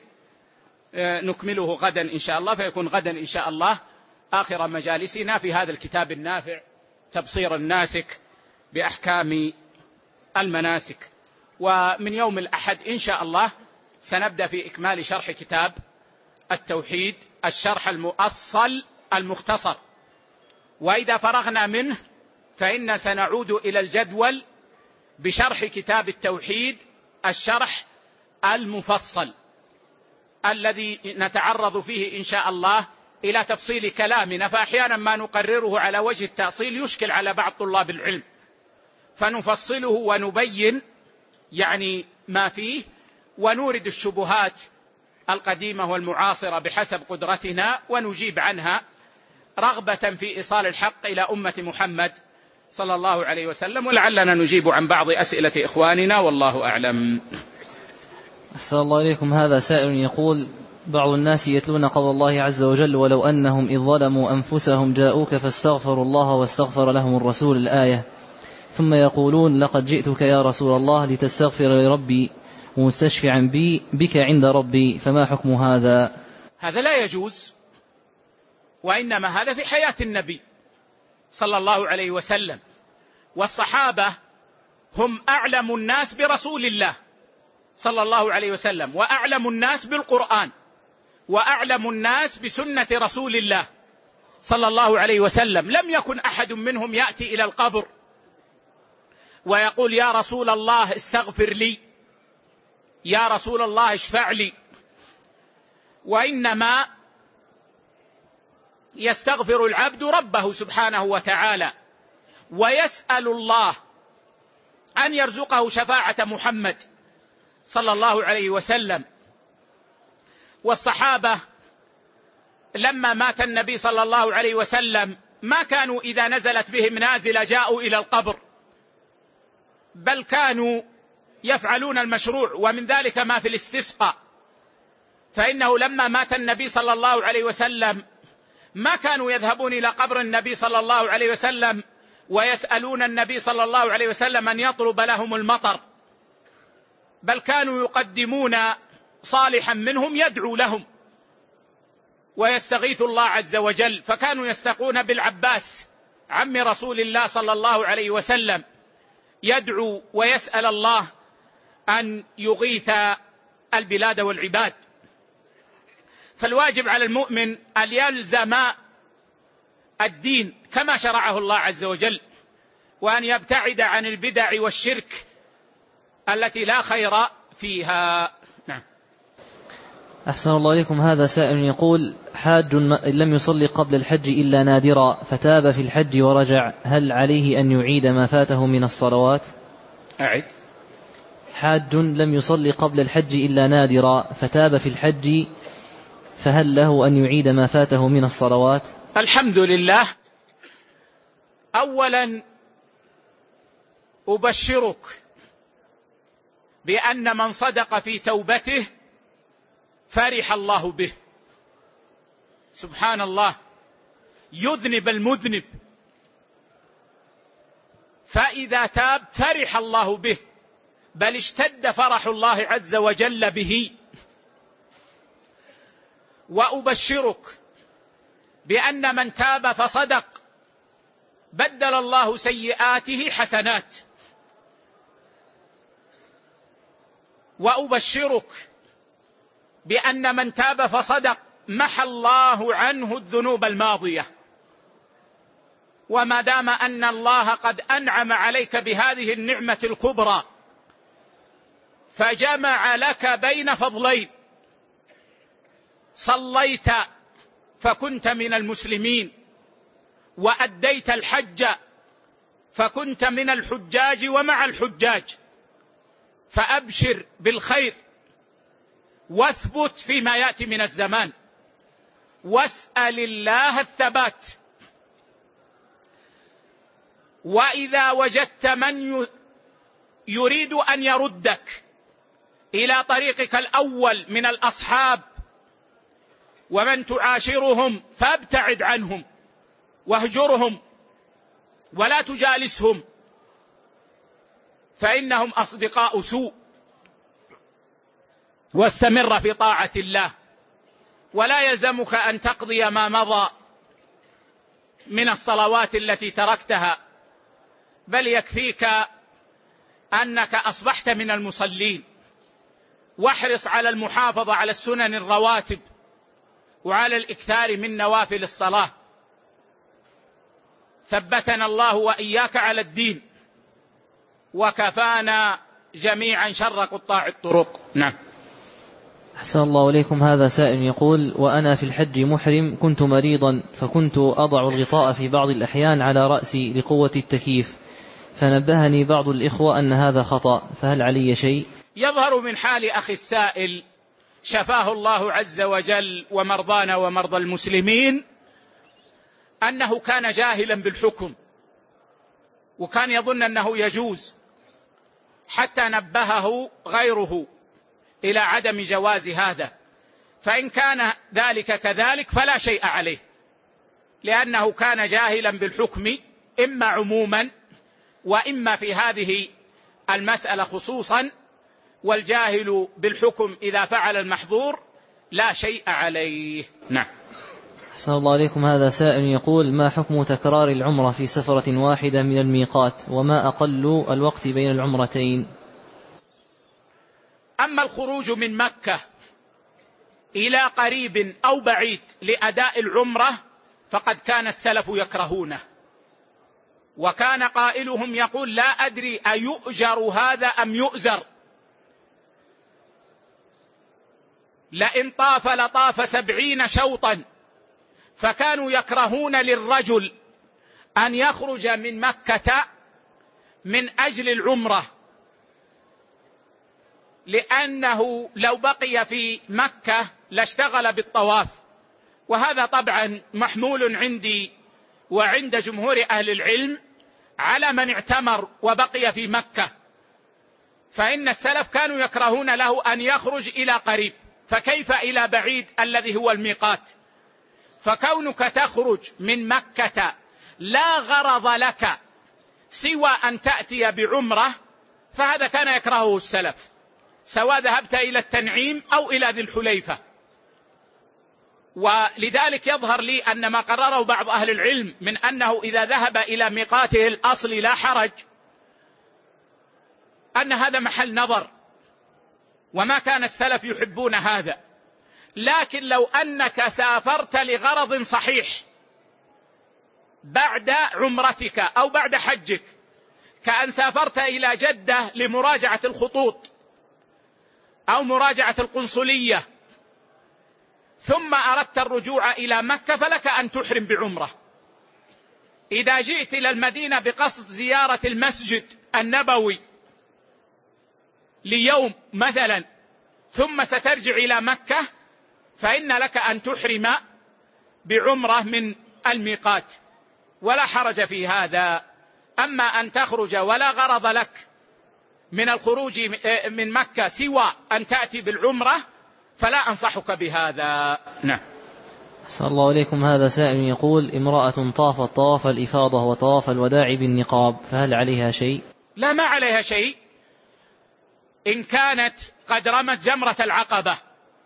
نكمله غدا إن شاء الله، فيكون غدا إن شاء الله آخر مجالسنا في هذا الكتاب النافع، تبصير الناسك بأحكام المناسك. ومن يوم الأحد إن شاء الله سنبدأ في إكمال شرح كتاب التوحيد، الشرح المؤصل المختصر، وإذا فرغنا منه فإن سنعود إلى الجدول بشرح كتاب التوحيد، الشرح المفصل الذي نتعرض فيه إن شاء الله إلى تفصيل كلامنا، فأحيانا ما نقرره على وجه التأصيل يشكل على بعض طلاب العلم، فنفصله ونبين يعني ما فيه، ونورد الشبهات القديمة والمعاصرة بحسب قدرتنا ونجيب عنها رغبة في إيصال الحق إلى أمة محمد صلى الله عليه وسلم، ولعلنا نجيب عن بعض أسئلة إخواننا، والله أعلم. أحسن الله إليكم. هذا سائل يقول: بعض الناس يتلون قول الله عز وجل: ولو أنهم إذ ظلموا أنفسهم جاءوك فاستغفروا الله واستغفر لهم الرسول، الآية، ثم يقولون: لقد جئتك يا رسول الله لتستغفر لربي ومستشفعا بي بك عند ربي، فما حكم هذا؟ هذا لا يجوز، وإنما هذا في حياة النبي صلى الله عليه وسلم، والصحابة هم أعلم الناس برسول الله صلى الله عليه وسلم، وأعلم الناس بالقرآن، وأعلم الناس بسنة رسول الله صلى الله عليه وسلم. لم يكن أحد منهم يأتي إلى القبر ويقول: يا رسول الله استغفر لي، يا رسول الله اشفع لي، وإنما يستغفر العبد ربه سبحانه وتعالى، ويسأل الله أن يرزقه شفاعة محمد صلى الله عليه وسلم. والصحابة لما مات النبي صلى الله عليه وسلم ما كانوا إذا نزلت بهم نازلة جاءوا إلى القبر، بل كانوا يفعلون المشروع، ومن ذلك ما في الاستسقاء، فإنه لما مات النبي صلى الله عليه وسلم ما كانوا يذهبون إلى قبر النبي صلى الله عليه وسلم ويسألون النبي صلى الله عليه وسلم أن يطلب لهم المطر، بل كانوا يقدمون صالحا منهم يدعو لهم، ويستغيث الله عز وجل، فكانوا يستقون بالعباس عم رسول الله صلى الله عليه وسلم، يدعو ويسأل الله أن يغيث البلاد والعباد. فالواجب على المؤمن أن يلزم الدين كما شرعه الله عز وجل، وأن يبتعد عن البدع والشرك التي لا خير فيها. نعم. أحسن الله إليكم. هذا سائل يقول: حاج لم يصلي قبل الحج إلا نادرا فتاب في الحج ورجع، هل عليه أن يعيد ما فاته من الصلوات؟ أعد. حاج لم يصلي قبل الحج إلا نادرا فتاب في الحج، فهل له أن يعيد ما فاته من الصلوات؟ الحمد لله. أولا أبشرك بأن من صدق في توبته فرح الله به. سبحان الله، يذنب المذنب فإذا تاب فرح الله به، بل اشتد فرح الله عز وجل به. وأبشرك بأن من تاب فصدق بدل الله سيئاته حسنات. وأبشرك بأن من تاب فصدق محى الله عنه الذنوب الماضية. وما دام أن الله قد أنعم عليك بهذه النعمة الكبرى فجمع لك بين فضلين: صليت فكنت من المسلمين، وأديت الحج فكنت من الحجاج ومع الحجاج، فأبشر بالخير واثبت فيما يأتي من الزمان، واسأل الله الثبات. وإذا وجدت من يريد أن يردك إلى طريقك الأول من الأصحاب ومن تعاشرهم فابتعد عنهم واهجرهم ولا تجالسهم، فإنهم أصدقاء سوء. واستمر في طاعة الله، ولا يلزمك أن تقضي ما مضى من الصلوات التي تركتها، بل يكفيك أنك أصبحت من المصلين. واحرص على المحافظة على السنن الرواتب وعلى الإكثار من نوافل الصلاة. ثبتنا الله وإياك على الدين، وكفانا جميعا شر قطاع الطرق. نعم. أحسن الله إليكم. هذا سائل يقول: وأنا في الحج محرم كنت مريضا، فكنت أضع الغطاء في بعض الأحيان على رأسي لقوة التكييف، فنبهني بعض الإخوة أن هذا خطأ، فهل علي شيء؟ يظهر من حال أخي السائل شفاه الله عز وجل ومرضانا ومرضى المسلمين أنه كان جاهلا بالحكم، وكان يظن أنه يجوز، حتى نبهه غيره إلى عدم جواز هذا. فإن كان ذلك كذلك فلا شيء عليه، لأنه كان جاهلا بالحكم إما عموما وإما في هذه المسألة خصوصا، والجاهل بالحكم إذا فعل المحظور لا شيء عليه. نعم. أحسن الله عليكم. هذا سائل يقول: ما حكم تكرار العمرة في سفرة واحدة من الميقات، وما أقل الوقت بين العمرتين؟ أما الخروج من مكة إلى قريب أو بعيد لأداء العمرة فقد كان السلف يكرهونه، وكان قائلهم يقول: لا أدري أيؤجر هذا أم يؤزر، لئن طاف لطاف سبعين شوطا. فكانوا يكرهون للرجل أن يخرج من مكة من أجل العمرة، لأنه لو بقي في مكة لاشتغل بالطواف. وهذا طبعا محمول عندي وعند جمهور أهل العلم على من اعتمر وبقي في مكة، فإن السلف كانوا يكرهون له أن يخرج إلى قريب، فكيف إلى بعيد الذي هو الميقات؟ فكونك تخرج من مكة لا غرض لك سوى أن تأتي بعمرة، فهذا كان يكرهه السلف، سواء ذهبت إلى التنعيم أو إلى ذي الحليفة. ولذلك يظهر لي أن ما قرره بعض أهل العلم من أنه إذا ذهب إلى ميقاته الأصلي لا حرج، أن هذا محل نظر، وما كان السلف يحبون هذا. لكن لو أنك سافرت لغرض صحيح بعد عمرتك أو بعد حجك، كأن سافرت إلى جدة لمراجعة الخطوط أو مراجعة القنصلية، ثم أردت الرجوع إلى مكة، فلك أن تحرم بعمرة. إذا جئت إلى المدينة بقصد زيارة المسجد النبوي ليوم مثلا، ثم سترجع إلى مكة، فإن لك أن تحرم بعمرة من الميقات، ولا حرج في هذا. أما أن تخرج ولا غرض لك من الخروج من مكة سوى أن تأتي بالعمرة، فلا أنصحك بهذا. نعم. أحسن الله إليكم. هذا سائل يقول: امرأة طافت طواف الإفاضة وطواف الوداع بالنقاب، فهل عليها شيء؟ لا، ما عليها شيء. إن كانت قد رمت جمرة العقبة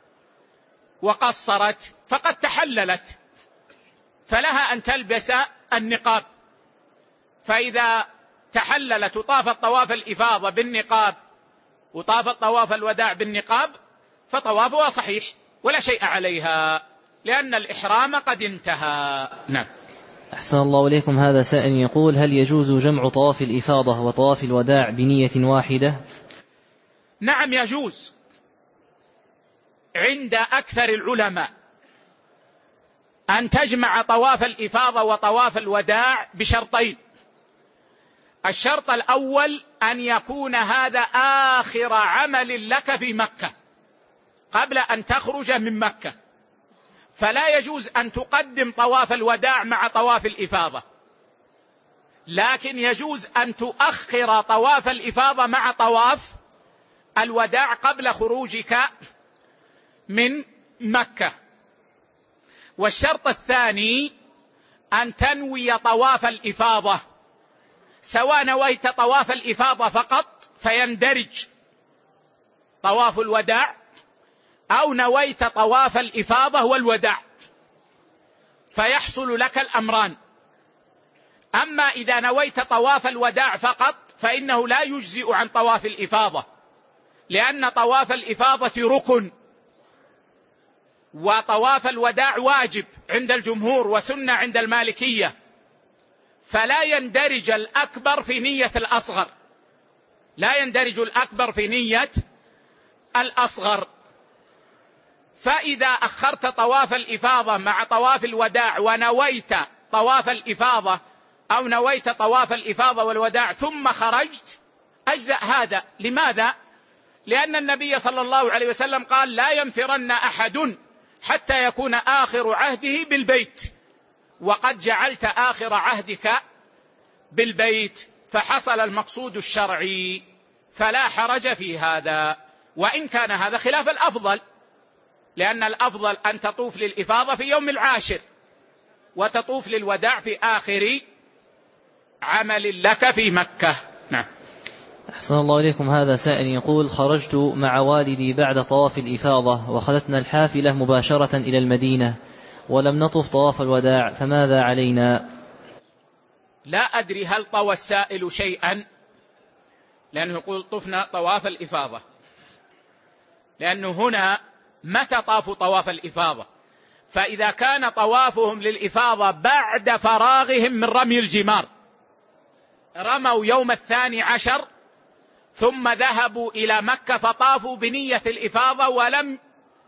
وقصرت فقد تحللت، فلها أن تلبس النقاب. فإذا تحللت وطافت طواف الإفاضة بالنقاب وطافت طواف الوداع بالنقاب فطوافها صحيح ولا شيء عليها، لأن الإحرام قد انتهى. نعم. أحسن الله إليكم. هذا سائل يقول: هل يجوز جمع طواف الإفاضة وطواف الوداع بنية واحدة؟ نعم يجوز عند أكثر العلماء أن تجمع طواف الإفاضة وطواف الوداع بشرطين. الشرط الأول أن يكون هذا آخر عمل لك في مكة قبل أن تخرج من مكة، فلا يجوز أن تقدم طواف الوداع مع طواف الإفاضة، لكن يجوز أن تؤخر طواف الإفاضة مع طواف الوداع قبل خروجك من مكة. والشرط الثاني أن تنوي طواف الإفاضة، سواء نويت طواف الإفاضة فقط فيندرج طواف الوداع، أو نويت طواف الإفاضة والوداع فيحصل لك الأمران. أما إذا نويت طواف الوداع فقط فإنه لا يجزئ عن طواف الإفاضة، لأن طواف الإفاضة ركن، وطواف الوداع واجب عند الجمهور وسنة عند المالكية، فلا يندرج الأكبر في نية الأصغر، لا يندرج الأكبر في نية الأصغر. فإذا أخرت طواف الإفاضة مع طواف الوداع ونويت طواف الإفاضة أو نويت طواف الإفاضة والوداع ثم خرجت أجزأ هذا. لماذا؟ لأن النبي صلى الله عليه وسلم قال: لا ينفرن أحد حتى يكون آخر عهده بالبيت، وقد جعلت آخر عهدك بالبيت، فحصل المقصود الشرعي، فلا حرج في هذا، وإن كان هذا خلاف الأفضل، لأن الأفضل أن تطوف للإفاضة في يوم العاشر وتطوف للوداع في آخر عمل لك في مكة. نعم. أحسن الله إليكم. هذا سائل يقول: خرجت مع والدي بعد طواف الإفاضة وخذتنا الحافلة مباشرة إلى المدينة ولم نطف طواف الوداع، فماذا علينا؟ لا أدري هل طوى السائل شيئا، لأنه يقول طفنا طواف الإفاضة، لأنه هنا متى طافوا طواف الإفاضة؟ فإذا كان طوافهم للإفاضة بعد فراغهم من رمي الجمار، رموا يوم الثاني عشر ثم ذهبوا إلى مكة فطافوا بنية الإفاضة ولم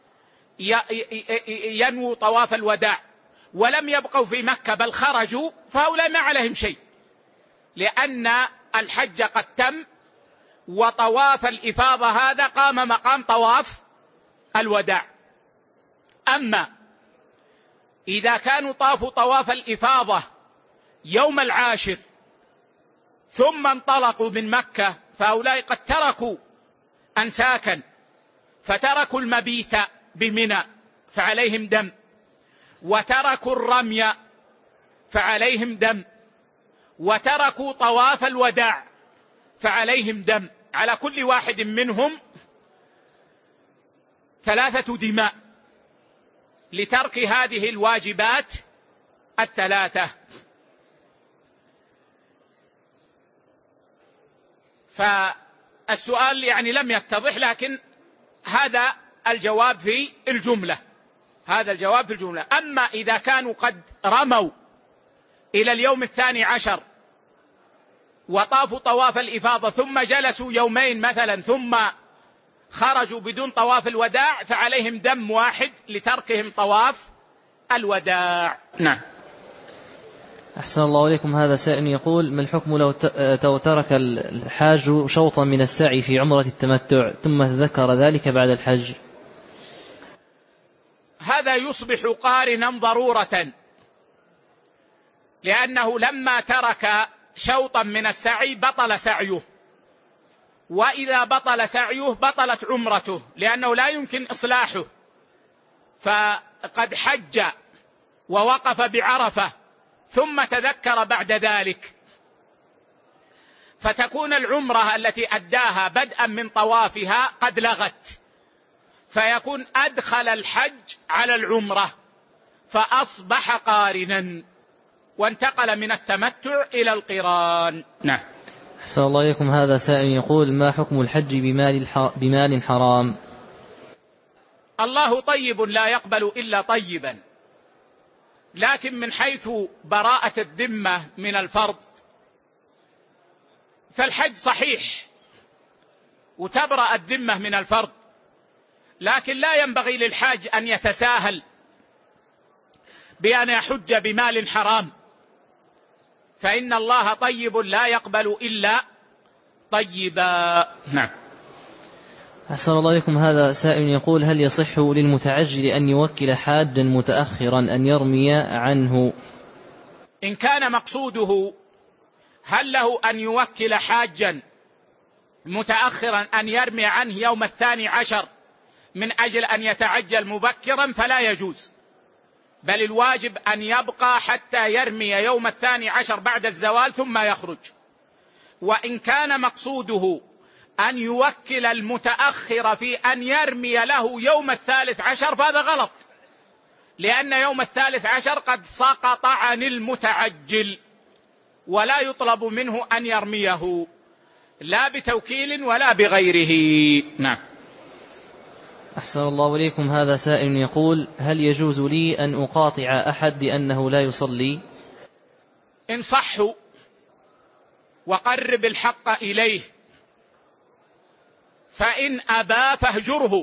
ينووا طواف الوداع ولم يبقوا في مكة بل خرجوا، فهؤلاء ما عليهم شيء، لأن الحج قد تم وطواف الإفاضة هذا قام مقام طواف الوداع. أما إذا كانوا طافوا طواف الإفاضة يوم العاشر ثم انطلقوا من مكة، فهؤلاء قد تركوا أنساكا، فتركوا المبيت بمنى فعليهم دم، وتركوا الرمي فعليهم دم، وتركوا طواف الوداع فعليهم دم، على كل واحد منهم ثلاثة دماء. لترك هذه الواجبات الثلاثة. فالسؤال يعني لم يتضح، لكن هذا الجواب في الجملة، هذا الجواب في الجملة. أما إذا كانوا قد رموا إلى اليوم الثاني عشر وطافوا طواف الإفاضة ثم جلسوا يومين مثلا ثم خرجوا بدون طواف الوداع، فعليهم دم واحد لتركهم طواف الوداع. نعم. أحسن الله إليكم. هذا سائل يقول: ما الحكم لو ترك الحاج شوطا من السعي في عمرة التمتع ثم تذكر ذلك بعد الحج؟ هذا يصبح قارنا ضرورة، لأنه لما ترك شوطا من السعي بطل سعيه، وإذا بطل سعيه بطلت عمرته، لأنه لا يمكن إصلاحه. فقد حج ووقف بعرفة ثم تذكر بعد ذلك، فتكون العمرة التي أداها بدءا من طوافها قد لغت، فيكون أدخل الحج على العمرة فأصبح قارنا وانتقل من التمتع إلى القران. نعم. أحسن الله إليكم. هذا سائل يقول: ما حكم الحج بمال, بمال حرام؟ الله طيب لا يقبل إلا طيبا، لكن من حيث براءة الذمة من الفرض فالحج صحيح وتبرأ الذمة من الفرض، لكن لا ينبغي للحاج أن يتساهل بأن يحج بمال حرام، فإن الله طيب لا يقبل إلا طيبا. نعم. أحسن الله إليكم. هذا سائل يقول: هل يصح للمتعجل أن يوكل حاجا متأخرا أن يرمي عنه؟ إن كان مقصوده هل له أن يوكل حاجا متأخرا أن يرمي عنه يوم الثاني عشر من أجل أن يتعجل مبكرا فلا يجوز، بل الواجب أن يبقى حتى يرمي يوم الثاني عشر بعد الزوال ثم يخرج. وإن كان مقصوده أن يوكل المتأخر في أن يرمي له يوم الثالث عشر فهذا غلط، لأن يوم الثالث عشر قد سقط عن المتعجل ولا يطلب منه أن يرميه لا بتوكيل ولا بغيره. نعم. أحسن الله إليكم. هذا سائل يقول: هل يجوز لي أن أقاطع أحد لأنه لا يصلي؟ إن صحوا وقرب الحق إليه، فإن أبى فاهجره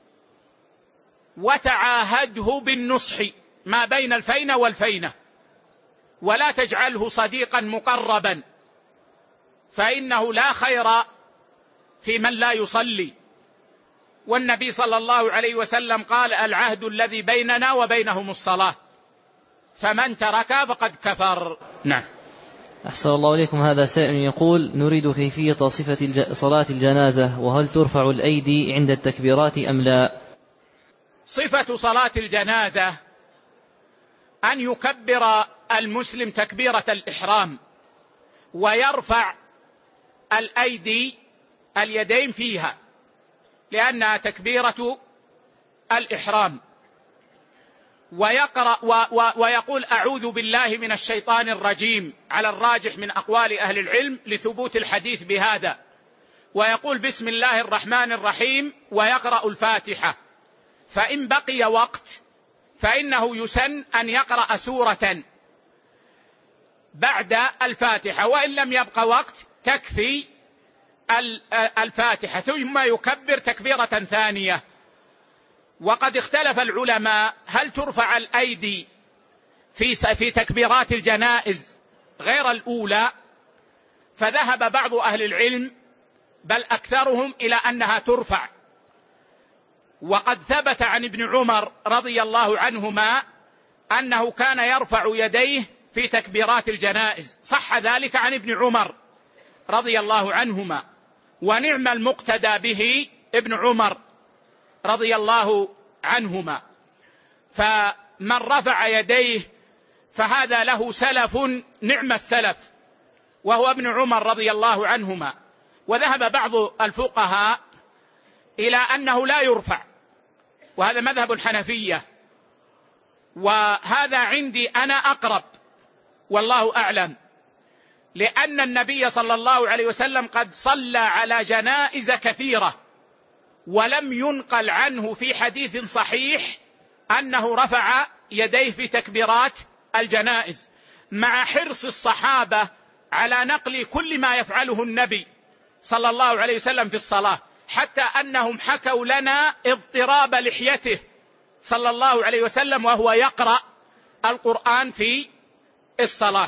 وتعاهده بالنصح ما بين الفينة والفينة، ولا تجعله صديقا مقربا، فإنه لا خير في من لا يصلي، والنبي صلى الله عليه وسلم قال: العهد الذي بيننا وبينهم الصلاة، فمن ترك فقد كفر. نعم. أحسن الله إليكم. هذا سائل يقول: نريد كيفية صفة الج... صلاة الجنازة، وهل ترفع الأيدي عند التكبيرات أم لا؟ صفة صلاة الجنازة أن يكبر المسلم تكبيرة الإحرام ويرفع الأيدي اليدين فيها، لأنها تكبيرة الإحرام، ويقرأ و و ويقول: أعوذ بالله من الشيطان الرجيم، على الراجح من أقوال أهل العلم لثبوت الحديث بهذا، ويقول: بسم الله الرحمن الرحيم، ويقرأ الفاتحة. فإن بقي وقت فإنه يسن أن يقرأ سورة بعد الفاتحة، وإن لم يبقى وقت تكفي الفاتحة، ثم يكبر تكبيرة ثانية. وقد اختلف العلماء هل ترفع الأيدي في في تكبيرات الجنائز غير الأولى، فذهب بعض أهل العلم بل أكثرهم إلى أنها ترفع. وقد ثبت عن ابن عمر رضي الله عنهما أنه كان يرفع يديه في تكبيرات الجنائز، صح ذلك عن ابن عمر رضي الله عنهما، ونعم المقتدى به ابن عمر رضي الله عنهما. فمن رفع يديه فهذا له سلف نعم السلف، وهو ابن عمر رضي الله عنهما. وذهب بعض الفقهاء إلى أنه لا يرفع، وهذا مذهب الحنفية، وهذا عندي أنا أقرب والله أعلم، لأن النبي صلى الله عليه وسلم قد صلى على جنائز كثيرة، ولم ينقل عنه في حديث صحيح أنه رفع يديه في تكبيرات الجنائز، مع حرص الصحابة على نقل كل ما يفعله النبي صلى الله عليه وسلم في الصلاة، حتى أنهم حكوا لنا اضطراب لحيته صلى الله عليه وسلم وهو يقرأ القرآن في الصلاة.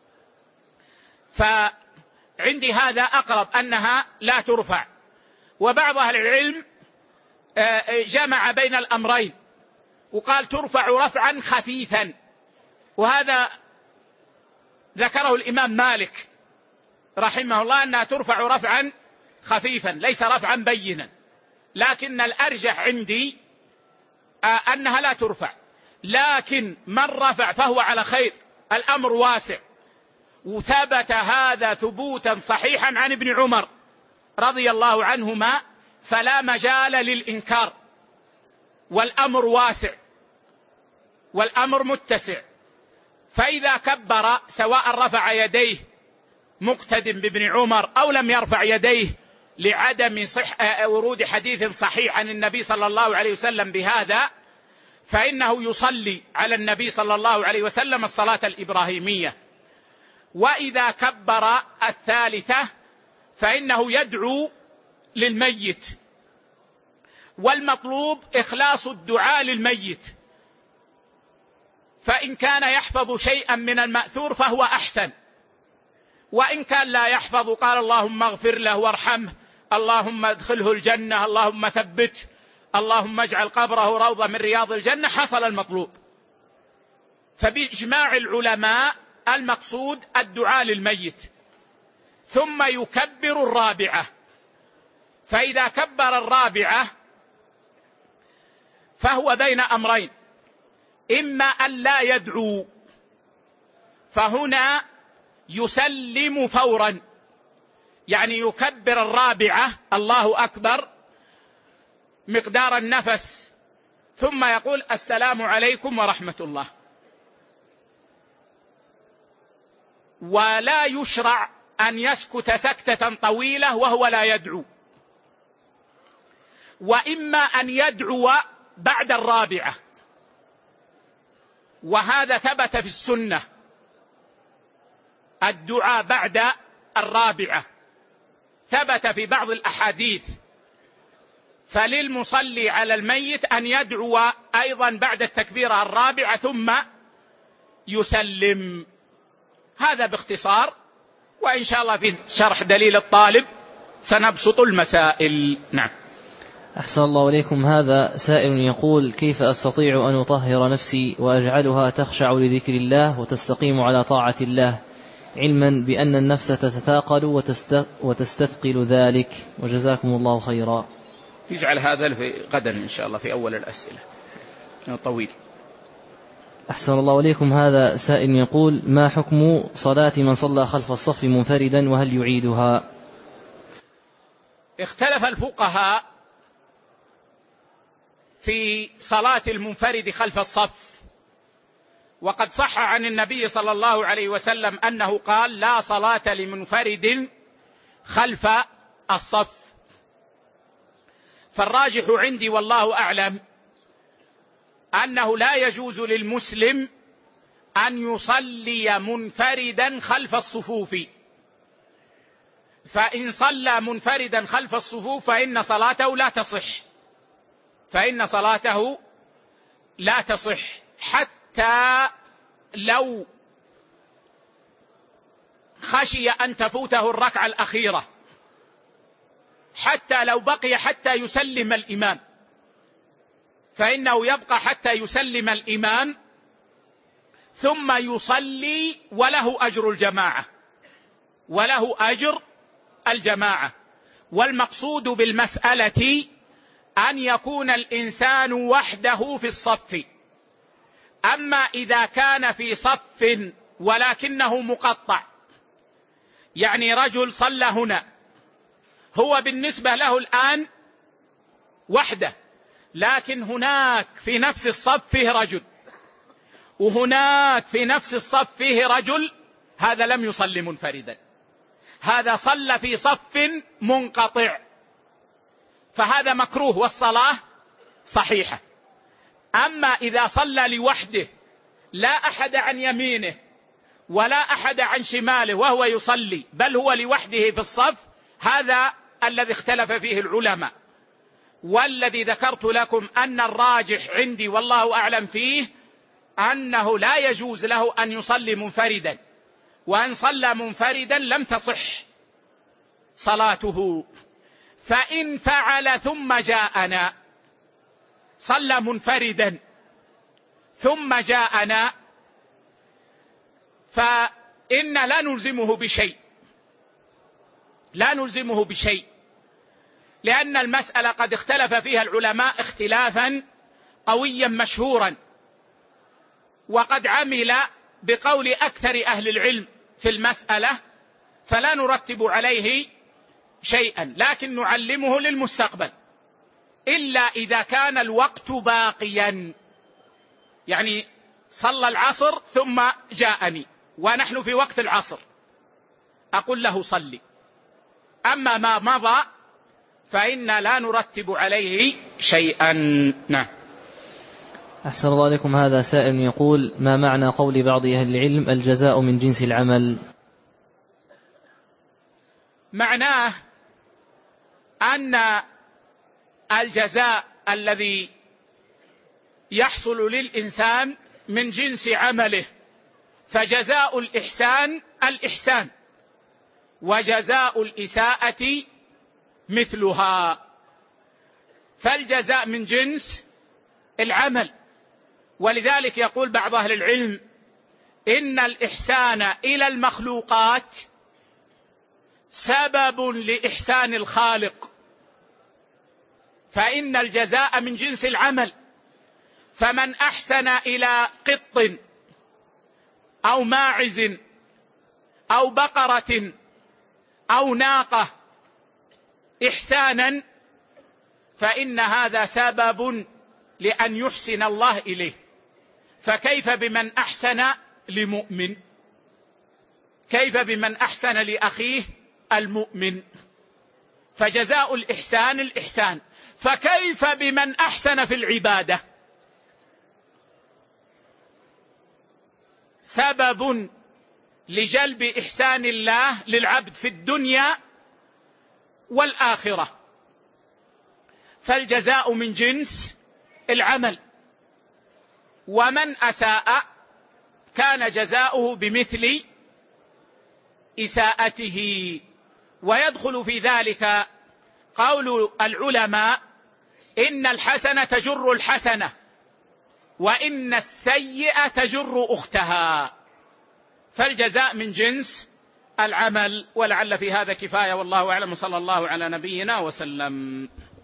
فعندي هذا أقرب أنها لا ترفع. وبعض أهل العلم جمع بين الأمرين وقال ترفع رفعا خفيفا، وهذا ذكره الإمام مالك رحمه الله أنها ترفع رفعا خفيفا ليس رفعا بينا، لكن الأرجح عندي أنها لا ترفع. لكن من رفع فهو على خير، الأمر واسع، وثبت هذا ثبوتا صحيحا عن ابن عمر رضي الله عنهما، فلا مجال للإنكار، والأمر واسع والأمر متسع. فإذا كبر سواء رفع يديه مقتد بابن عمر أو لم يرفع يديه لعدم صح ورود حديث صحيح عن النبي صلى الله عليه وسلم بهذا، فإنه يصلي على النبي صلى الله عليه وسلم الصلاة الإبراهيمية. وإذا كبر الثالثة فإنه يدعو للميت، والمطلوب إخلاص الدعاء للميت، فإن كان يحفظ شيئا من المأثور فهو أحسن، وإن كان لا يحفظ قال اللهم اغفر له وارحمه، اللهم ادخله الجنة، اللهم ثبت، اللهم اجعل قبره روضة من رياض الجنة، حصل المطلوب. فبإجماع العلماء المقصود الدعاء للميت. ثم يكبر الرابعة، فإذا كبر الرابعة فهو بين أمرين، إما أن لا يدعو، فهنا يسلم فورا، يعني يكبر الرابعة الله أكبر مقدار النفس، ثم يقول السلام عليكم ورحمة الله، ولا يشرع أن يسكت سكتة طويلة وهو لا يدعو. وإما أن يدعو بعد الرابعة، وهذا ثبت في السنة، الدعاء بعد الرابعة ثبت في بعض الأحاديث، فللمصلي على الميت أن يدعو أيضا بعد التكبيرة الرابعة ثم يسلم. هذا باختصار، وإن شاء الله في شرح دليل الطالب سنبسط المسائل. نعم. أحسن الله إليكم. هذا سائل يقول: كيف أستطيع أن أطهر نفسي وأجعلها تخشع لذكر الله وتستقيم على طاعة الله، علما بأن النفس تتثاقل وتستثقل ذلك، وجزاكم الله خيرا. يجعل هذا في غدا إن شاء الله في أول الأسئلة طويل. أحسن الله إليكم. هذا سائل يقول: ما حكم صلاة من صلى خلف الصف منفردا وهل يعيدها؟ اختلف الفقهاء في صلاة المنفرد خلف الصف، وقد صح عن النبي صلى الله عليه وسلم أنه قال: لا صلاة لمنفرد خلف الصف. فالراجح عندي والله أعلم أنه لا يجوز للمسلم أن يصلي منفردا خلف الصفوف، فإن صلى منفردا خلف الصفوف فإن صلاته لا تصح، فإن صلاته لا تصح حتى لو خشي أن تفوته الركعة الأخيرة، حتى لو بقي حتى يسلم الإمام، فإنه يبقى حتى يسلم الإمام ثم يصلي وله أجر الجماعة، وله أجر الجماعة. والمقصود بالمسألة أن يكون الإنسان وحده في الصف. أما إذا كان في صف ولكنه مقطع، يعني رجل صلى هنا، هو بالنسبة له الآن وحده، لكن هناك في نفس الصف فيه رجل، وهناك في نفس الصف فيه رجل، هذا لم يصلي منفردا، هذا صلى في صف منقطع، فهذا مكروه والصلاة صحيحة. أما إذا صلى لوحده لا أحد عن يمينه ولا أحد عن شماله وهو يصلي، بل هو لوحده في الصف، هذا الذي اختلف فيه العلماء، والذي ذكرت لكم أن الراجح عندي والله أعلم فيه أنه لا يجوز له أن يصلي منفردا، وأن صلى منفردا لم تصح صلاته. فإن فعل ثم جاءنا، صلى منفردا ثم جاءنا، فإن لا نلزمه بشيء، لا نلزمه بشيء، لأن المسألة قد اختلف فيها العلماء اختلافا قويا مشهورا، وقد عمل بقول أكثر أهل العلم في المسألة، فلا نرتب عليه شيئا، لكن نعلمه للمستقبل، إلا إذا كان الوقت باقيا، يعني صلى العصر ثم جاءني ونحن في وقت العصر، أقول له صلي. أما ما مضى فإن لا نرتب عليه شيئا. نعم. أحسن الله عليكم. هذا سائل يقول: ما معنى قول بعض أهل العلم الجزاء من جنس العمل؟ معناه أن الجزاء الذي يحصل للإنسان من جنس عمله، فجزاء الإحسان الإحسان، وجزاء الإساءة مثلها، فالجزاء من جنس العمل. ولذلك يقول بعض أهل العلم: إن الإحسان إلى المخلوقات سبب لإحسان الخالق، فإن الجزاء من جنس العمل، فمن أحسن إلى قط أو ماعز أو بقرة أو ناقة إحسانا، فإن هذا سبب لأن يحسن الله إليه، فكيف بمن أحسن لمؤمن؟ كيف بمن أحسن لأخيه المؤمن؟ فجزاء الإحسان الإحسان، فكيف بمن أحسن في العبادة؟ سبب لجلب إحسان الله للعبد في الدنيا والآخرة، فالجزاء من جنس العمل، ومن أساء كان جزاؤه بمثل إساءته. ويدخل في ذلك قول العلماء: إن الحسنة تجر الحسنة، وإن السيئة تجر أختها، فالجزاء من جنس العمل. ولعل في هذا كفاية، والله أعلم، صلى الله على نبينا وسلم.